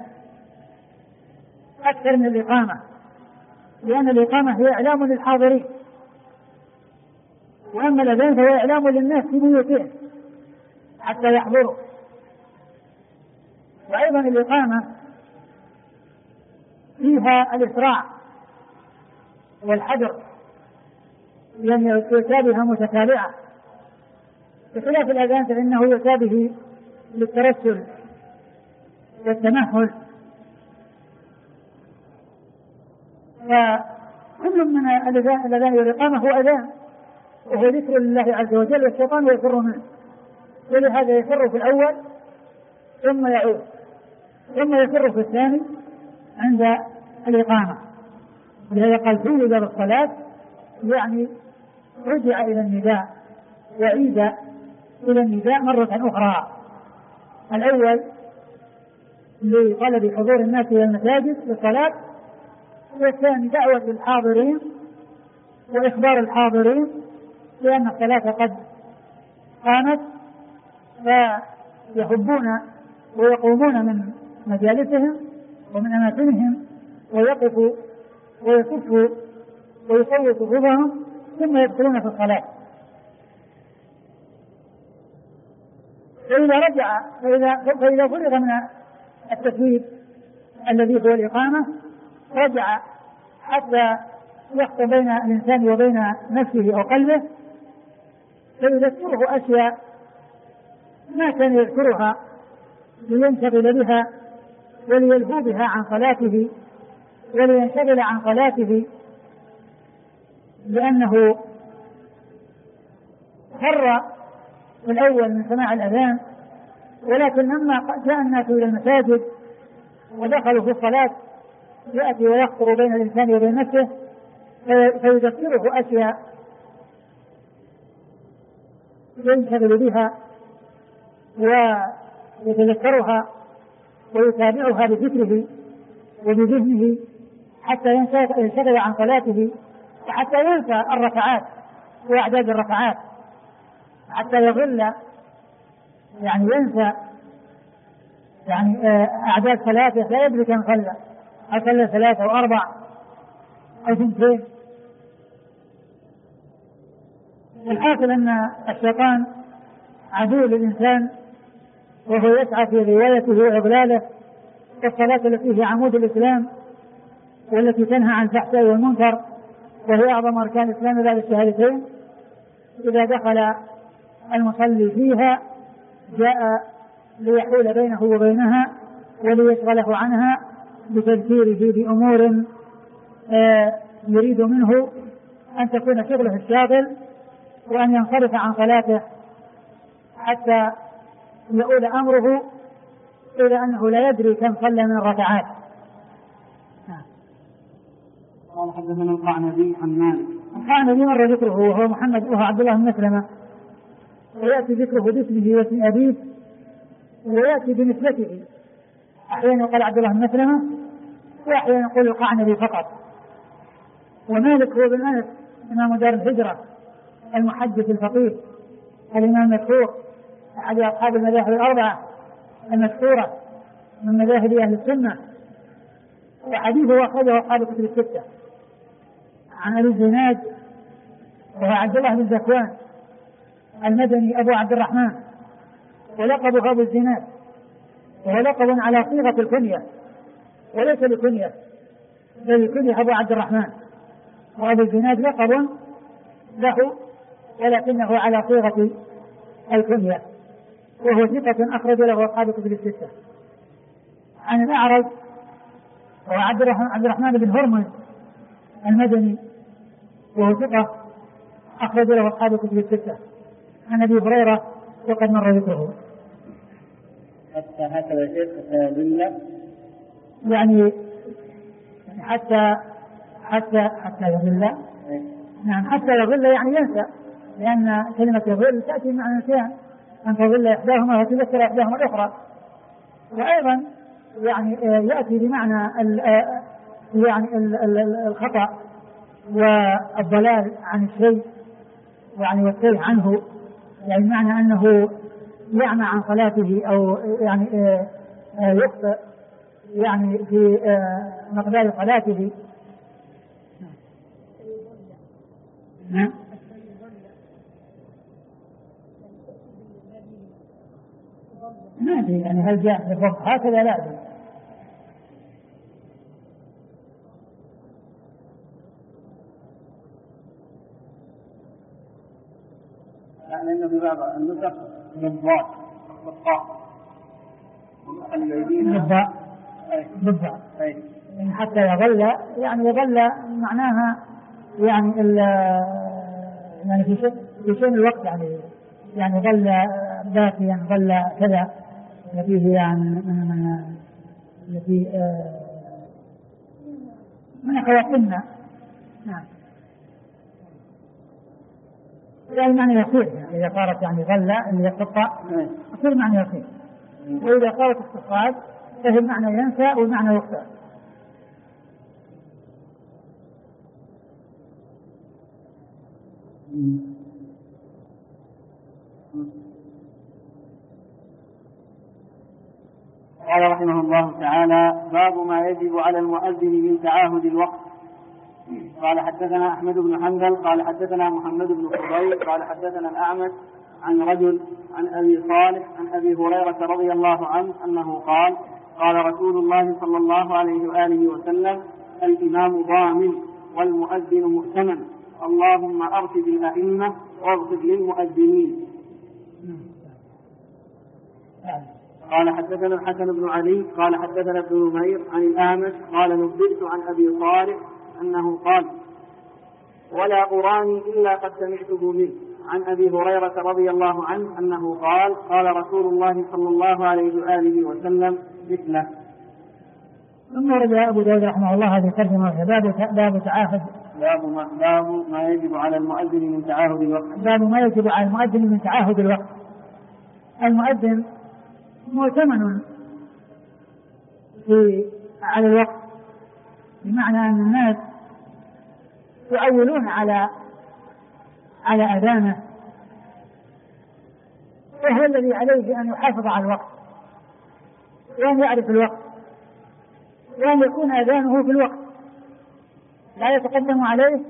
أكثر من الإقامة، لأن الإقامة هي إعلام للحاضرين، وأما الأذان فهو إعلام للناس في بيوتهم حتى يحضروا. وأيضا الإقامة فيها الإسراع والحذر، لأن يؤتى بها متتابعة، بخلاف الأذان فإنه يؤتى به للترسل والتمهل. فكل من الأذان والإقامة هو أذان، وهو ذكر لله عز وجل، والشيطان يفر منه، ولهذا يفر في الأول ثم يعود، ثم يفر في الثاني عند الإقامة. ولهذا قال ثوب بالصلاة، يعني رجع إلى النداء وعيد إلى النداء مرة أخرى، الأول لطلب حضور الناس إلى المساجد للصلاة، والثاني دعوة للحاضرين وإخبار الحاضرين لأن الصلاة قد قامت، فيهبون ويقومون من مجالسهم ومن أماكنهم ويقفوا ويصفوا ويصوتوا صفوفهم ثم يدخلون في الصلاة. فإذا فرغ من التثويب الذي هو الإقامة رجع حتى يخطو بين الإنسان وبين نفسه أو قلبه، فيذكره أشياء ما كان يذكرها لينشغل بها وليلهو بها عن صلاته ولينشغل عن صلاته، لأنه فر في الأول من سماع الأذان، ولكن لما جاء الناس إلى المساجد ودخلوا في الصلاة يأتي ويخطر بين الإنسان وبين نفسه، فيذكره أشياء ينشغل بها ويتذكرها ويتابعها بفكره وبذهنه حتى ينشغل عن صلاته، وحتى ينسى الركعات وأعداد الركعات، حتى يظل ينسى أعداد صلاته، لا يدري كم صلى، هل صلى 3 أو 4 أو 2. الحاصل أن الشيطان عدو للإنسان، وهو يسعى في غوايته وإضلاله، والصلاة التي هي عمود الإسلام والتي تنهى عن الفحشاء والمنكر، وهي أعظم أركان الإسلام بعد الشهادتين، إذا دخل المصلي فيها جاء ليحول بينه وبينها وليشغله عنها بتذكيره بأمور يريد منه أن تكون شغله الشاغل وأن ينصرف عن صلاته حتى يؤول أمره إلى أنه لا يدري كم صلى من الركعات. قال حدثنا القعنبي عن مالك. القعنبي مر ذكره وهو محمد وهو عبد الله بن مسلمة، ويأتي ذكره باسمه واسم أبيه ويأتي بنسبته، أحيانا يقول عبد الله بن مسلمة وأحيانا يقول القعنبي فقط. ومالك هو بن أنس إمام دار الهجرة المحدث الفقيه الإمام المشهور أحد أصحاب المذاهب الأربعة المشهورة من مذاهب أهل السنة، وحديثه أخرجه أصحاب الكتب الستة. عن أبي الزناد وهو عبد الله بن زكوان المدني أبو عبد الرحمن، ولقبه أبو الزناد، وهو لقب على صيغة الكنية وليس بكنية، بل الكنية أبو عبد الرحمن، وأبو الزناد لقب له ولكنه على صيغة الكنية، وهو ثقة أخرج له أصحاب الكتب الستة. عن الأعرج وهو عبد الرحمن بن هرمز المدني، وهو ثقة أخرج له أصحاب الكتب الستة. عن أبي هريرة وقد مر ذكره. حتى هكذا شيخ يضل، يعني حتى يضل. نعم، حتى يضل يعني ينسى، لأن كلمة يضل تأتي مع النسيان، أن تضل إحداهما وتذكر إحداهما الأخرى. وأيضا يعني يأتي بمعنى يعني الخطأ والضلال عن الشيء، يعني والتيه عنه، يعني معنى أنه يعمى عن صلاته أو يعني يخطئ يعني في مقدار صلاته. نعم. ما أدري يعني هل جاء بالضبط هكذا، لا أدري. لأنه في بعض النسخ بالضاد بالضبط حتى يظل، يعني يظل معناها يعني يعني في شيء الوقت، يعني ظل باكيا، ظل كذا، فيه يعني من خواتمنا. نعم، يعني معنى يصير، إذا صارت يعني ظل اللي يقطع يصير معنى يصير، وإذا صارت اختصاص فهي معنى ينسى والمعنى يخطئ. قال رحمه الله تعالى: باب ما يجب على المؤذن من تعاهد الوقت. قال حدثنا أحمد بن حنبل قال حدثنا محمد بن فضيل قال حدثنا الأعمش عن رجل عن أبي صالح عن أبي هريرة رضي الله عنه أنه قال: قال رسول الله صلى الله عليه وآله وسلم: الإمام ضامن والمؤذن مؤتمن، اللهم أرشد الأئمة واغفر للمؤذنين. قال حدثنا الحسن بن علي قال حدثنا ابن نمير عن الأعمش قال: نبئت عن أبي صالح أنه قال: ولا أراني إلا قد سمعته منه. عن أبي هريرة رضي الله عنه أنه قال: قال رسول الله صلى الله عليه وآله وسلم مثله. ثم ورد أبو داود رحمه الله هذه الترجمة: باب تعاهد، باب ما يجب على المؤذن من تعاهد الوقت. باب ما يجب على المؤذن من تعاهد الوقت. المؤذن مؤتمن على الوقت، بمعنى أن الناس يعولون على أذانه، وهو الذي عليه أن يحافظ على الوقت وأن يعرف الوقت وأن يكون أذانه في الوقت، لا يتقدم عليه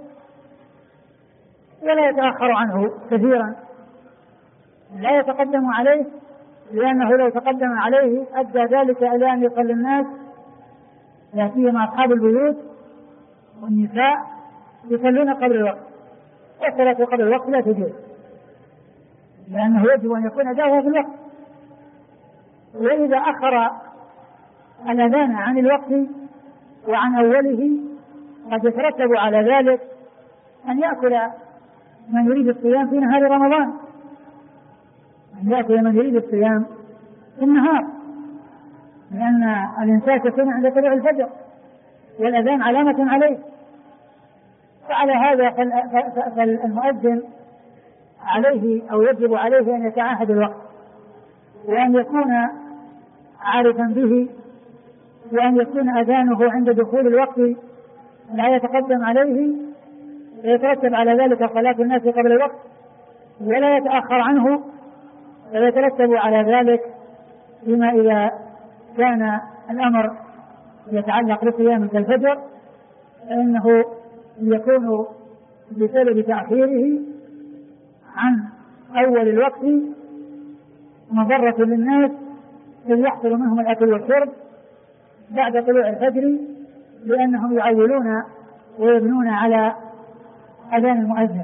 ولا يتأخر عنه كثيرا، لا يتقدم عليه، لأنه لو تقدم عليه أدى ذلك إلى أن يصلي الناس، لا سيما أصحاب البيوت والنساء يصلون قبل الوقت، والصلاة قبل الوقت لا تجوز، لأنه يجب أن يكون أداؤه في الوقت. وإذا أخر الأذان عن الوقت وعن أوله قد يترتب على ذلك أن يأكل من يريد الصيام في نهار رمضان، أن يأكل من يريد الصيام في النهار، لأن الإمساك يكون عند طلوع الفجر والأذان علامة عليه. وعلى هذا فالمؤذن عليه أو يجب عليه أن يتعاهد الوقت، وأن يكون عارفا به، وأن يكون أذانه عند دخول الوقت لا يتقدم عليه ويترتب على ذلك صلاة الناس قبل الوقت، ولا يتأخر عنه، ويترتب على ذلك بما إذا كان الأمر يتعلق بصيام كالفجر فإنه يكون بسبب تأخيره عن أول الوقت مضرة للناس إذ يحصل منهم الأكل والشرب بعد طلوع الفجر، لأنهم يعولون ويبنون على أذان المؤذن.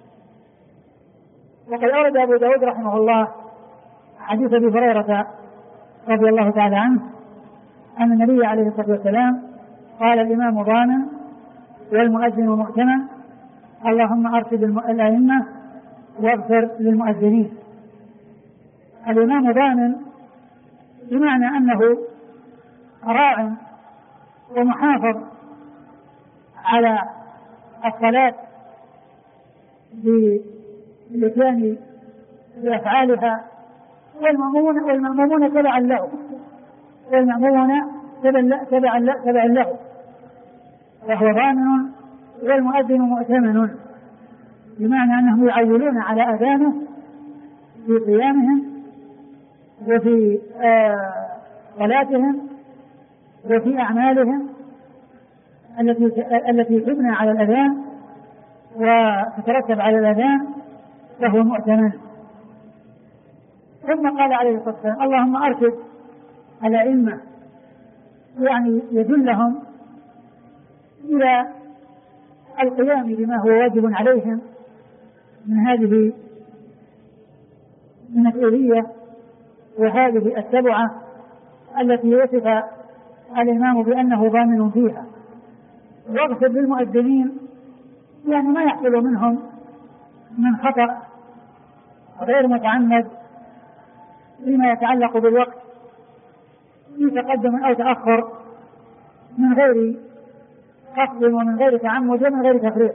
وقد أورد أبو داود رحمه الله حديث أبي هريرة رضي الله تعالى عنه أن النبي عليه الصلاة والسلام قال: الإمام ضامن والمؤذن مؤتمن، اللهم أرشد الأئمة واغفر للمؤذنين. الإمام ضامن بمعنى أنه راع ومحافظ على الصلاة بإتيان بأفعالها، والمأمومون تبعا له، تبعا له، فهو ضامن والمؤذن مؤتمن، بمعنى أنهم يعولون على أذانه في قيامهم وفي صلاتهم وفي أعمالهم التي تبنى على الأذان وتترتب على الأذان، فهو مؤتمن. ثم قال عليه الصلاة والسلام: اللهم أرشد الأئمة، يعني يدلهم إلى القيام بما هو واجب عليهم من هذه المسؤولية وهذه التبعة التي وصف الإمام بأنه ضامن فيها. واغفر للمؤذنين، يعني ما يحصل منهم من خطأ غير متعمد فيما يتعلق بالوقت في تقدم أو تأخر من غير قصد ومن غير تعمد ومن غير تفريط.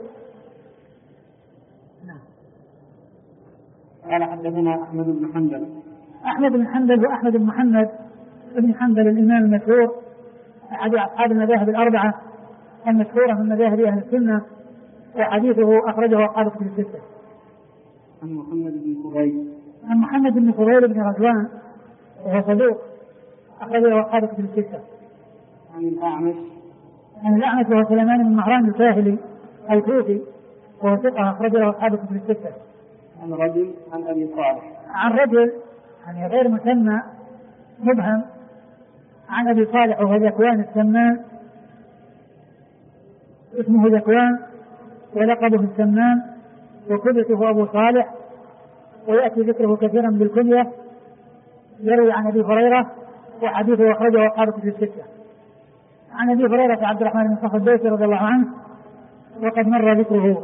قال: حدثنا أحمد بن حنبل. أحمد بن حنبل وأحمد بن محمد بن حنبل الإمام المشهور أحد أصحاب المذاهب الأربعة المشهورة من مذاهب أهل السنة، وحديثه أخرجه أصحاب كتب الستة. عن محمد بن فضيل. عن محمد بن فضيل بن رجوان وهو صدوق أخرجه أصحاب كتب الستة. عن الأعمش. عن الأعمش وهو سليمان بن مهران الكاهلي الكوفي وهو ثقة أخرجه أصحاب كتب الستة. عن رجل عن أبي صالح. عن رجل يعني غير مسمى مبهم عن أبي صالح وهو ذكوان السمان، اسمه ذكوان ولقبه السمان وكنيته أبو صالح، ويأتي ذكره كثيرا بالكنية. يروي عن أبي هريرة وحديثه أخرجه أصحاب كتب الستة. عن أبي هريرة عبد الرحمن بن صخر الدوسي رضي الله عنه وقد مر ذكره.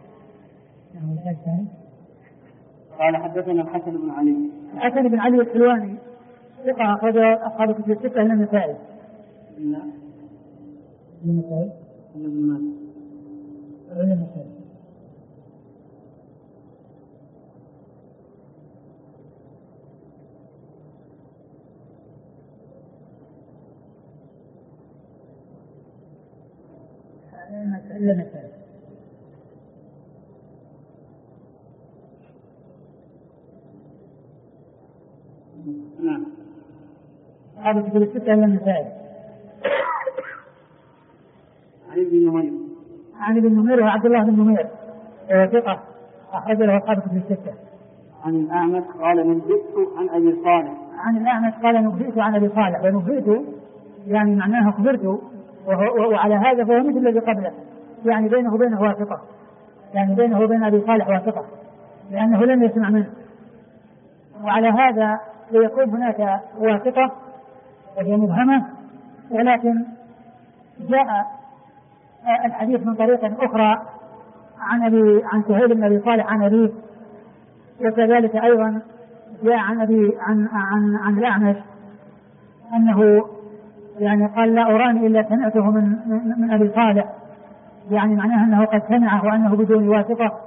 قال: حدثنا الحسن بن علي. الحسن بن علي الحلواني ثقة أخرجه أصحاب كتب الستة إلا النسائي. نعم. هذا كتب الستة إلا النسائي. عن ابن نمير. عن ابن نمير وعبد الله بن نمير ثقة أخرج له أصحاب كتب الستة. عن الأعمش قال: نبئت عن أبي صالح. عن الأعمش قال: نبئت عن أبي صالح. ونبئت يعني معناها خبرت، وعلى هذا فهو مثل الذي قبله، يعني بينه وبينه واسطة، يعني بينه وبين أبي صالح واسطة لأنه لم يسمع منه. وعلى هذا ليكون هناك واسطة وهي مبهمة، ولكن جاء الحديث من طريق أخرى عن سهيل بن أبي صالح عن أبيه، وكذلك أيضا جاء عن الأعمش أنه يعني قال لا أراني إلا سمعته من أبي صالح، يعني معناه أنه قد سمعه وأنه بدون واسطة.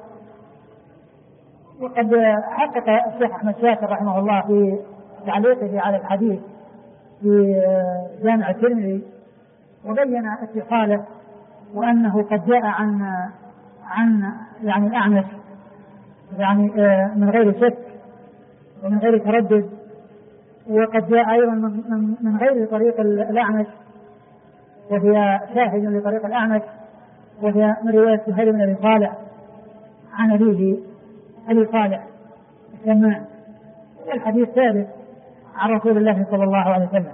وقد حقق الشيخ أحمد شاكر رحمه الله في تعليقه على الحديث في جامع الترمذي وبين اتصاله، وأنه قد جاء عن يعني الأعمش يعني من غير شك ومن غير تردد، وقد جاء أيضا من غير طريق الأعمش، وهي شاهد لطريق الأعمش، وهي من رواية سهيل بن أبي صالح عن أبيه أبي صالح السمان. الحديث ثابت عن رسول الله صلى الله عليه وسلم.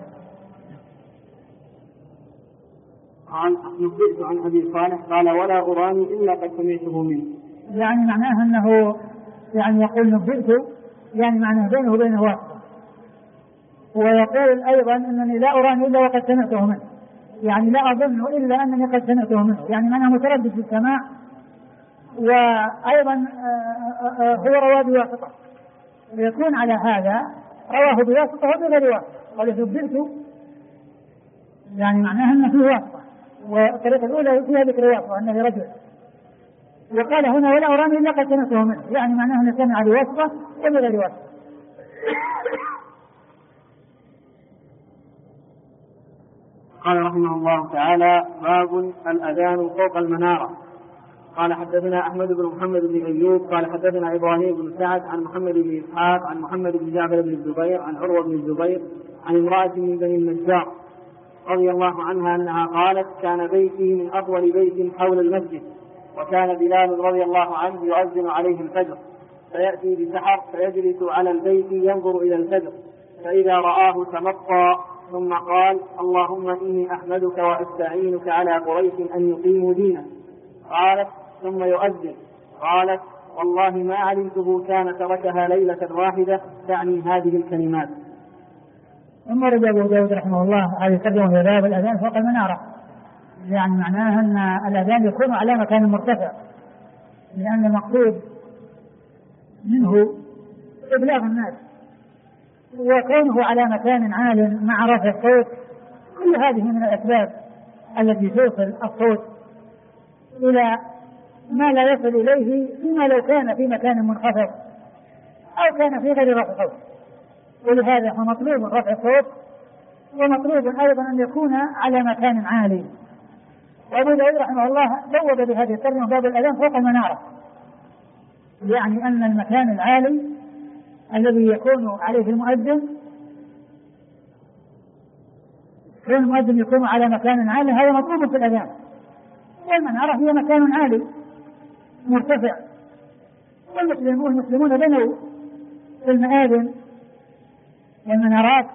نبئت عن أبي صالح قال ولا أراني إلا قد سمعته منه، يعني معناه أنه يعني يقول نبئت، يعني معناه بينه وبينه واسطة، ويقول أيضا أنني لا أراني إلا وقد سمعته منه، يعني لا أظن إلا أنني قد سمعته منه، يعني معناه متردد في السماع. وأيضا هو رواه بواسطة، ويكون على هذا رواه بواسطة وبغير واسطة. قال نبئت يعني معناه أنه فيه واسطة، والطريقة الأولى فيها ذكر واسطة أنه رجل، وقال هنا ولا أراني إلا قد سمعته منه، يعني معناه أنه سمع بواسطة وبغير واسطة. قال رحمه الله تعالى باب الأذان فوق المنارة. قال حدثنا أحمد بن محمد بن أيوب قال حدثنا إبراهيم بن سعد عن محمد بن إسحاق عن محمد بن جعفر بن الزبير عن عروة بن الزبير عن امرأة من بني النجار رضي الله عنها أنها قالت كان بيتي من أطول بيت حول المسجد، وكان بلال رضي الله عنه يؤذن عليه الفجر، فيأتي بسحر فيجلس على البيت ينظر إلى الفجر، فإذا رآه تمطى ثم قال اللهم إني أحمدك وأستعينك على قريش أن يقيموا دينك. قالت ثم يؤذن. قالت والله ما علمته كان تركها ليلة واحدة، تعني هذه الكلمات. ثم رجع أبو داود رحمه الله على يترجم في باب الأذان فوق المنارة، يعني معناها أن الأذان يكون على مكان مرتفع، لأن المقصود منه إبلاغ الناس، وكونه على مكان عال مع رفع الصوت، كل هذه من الأسباب التي توصل الصوت إلى ما لا يصل إليه فيما لو كان في مكان منخفض أو كان في غير رفع صوت. ولهذا هو مطلوب رفع الصوت، ومطلوب أيضا أن يكون على مكان عالي. وأبو داود رحمه الله بوب بهذه الترجمة باب الأذان فوق المنارة، يعني أن المكان العالي الذي يكون عليه المؤذن يكون على مكان عالي، هذا مطلوب في الأذان. والمنارة هي مكان عالي مرتفع، والمسلمون بنوا المآذن والمنارات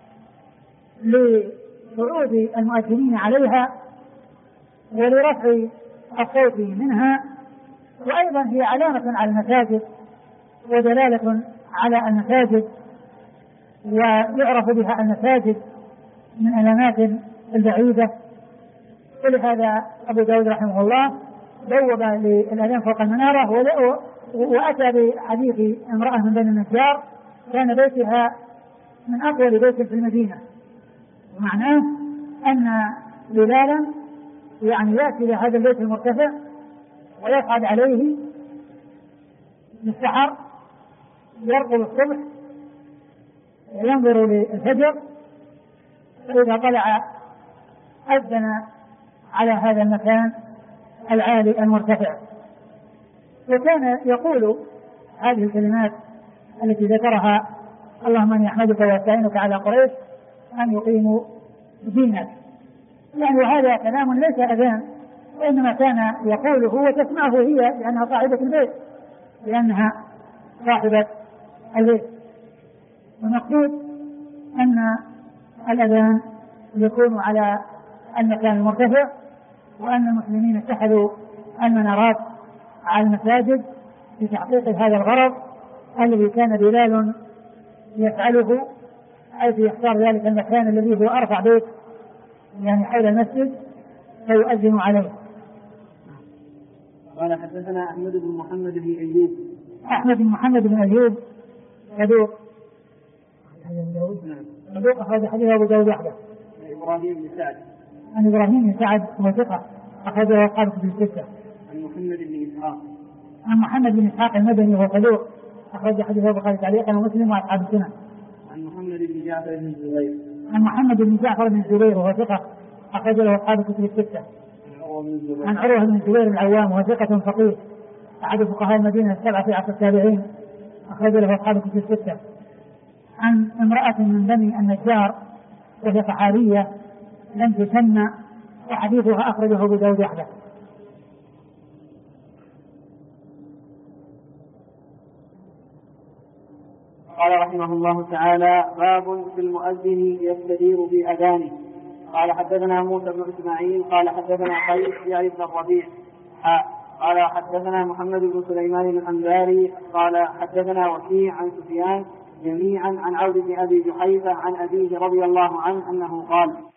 لصعود المؤذنين عليها ولرفع الصوت منها، وأيضا هي علامة على المساجد ودلالة على المساجد، ويعرف بها المساجد من الأماكن البعيدة. ولهذا أبو داود رحمه الله بوب للأذان فوق المنارة، وأتى بحديث امرأة من بني النجار كان بيتها من أطول بيت في المدينة، ومعناه أن بلالا يعني يأتي لهذا البيت المرتفع ويصعد عليه بالسحر، يرقب الصبح وينظر للفجر، فإذا طلع أذن على هذا المكان العالي المرتفع. وكان يقول هذه الكلمات التي ذكرها اللهم اني احمدك واستعينك على قريش ان يقيموا دينك، يعني وهذا كلام ليس اذان، وانما كان يقوله وتسمعه هي لانها صاحبة البيت، لانها صاحبة البيت. والمقصود ان الاذان يكون على المكان المرتفع، وان المسلمين اتخذوا المنارات على المساجد في تحقيق هذا الغرض الذي كان بلال يفعله، حيث يختار ذلك المكان الذي هو أرفع بيت يعني حول المسجد فيؤذن عليه. قال حدثنا أحمد بن محمد بن أيوب. أحمد بن محمد بن أيوب صدوق. صدوق أخرج حديث أبو داود وحده. إبراهيم بن سعد. عن إبراهيم بن سعد هو ثقة أخرجه أصحاب في الستة. عن محمد بن إسحاق. عن محمد بن إسحاق المدني وهو صدوق أخرج حديث البخاري تعليقا ومسلم وأصحاب السنن. عن محمد بن جعفر بن الزبير. عن محمد بن جعفر بن الزبير وهو ثقة أخرج له أصحاب الكتب الستة. عن عروة بن الزبير العوام وهو ثقة فقيه أحد فقهاء المدينة السبعة في عصر التابعين أخرج له أصحاب الكتب الستة. عن امرأة من بني النجار وهي صحابية لم تسمى وحديثها أخرجه أبو داود وحده. قال رحمه الله تعالى: باب في المؤذن يستدير في أذانه. قال حدثنا موسى بن إسماعيل قال حدثنا قيس يعني بن الربيع قال حدثنا محمد بن سليمان الأنباري قال حدثنا وكيع عن سفيان جميعا عن عوف بن أبي جحيفة عن أبيه رضي الله عنه أنه قال: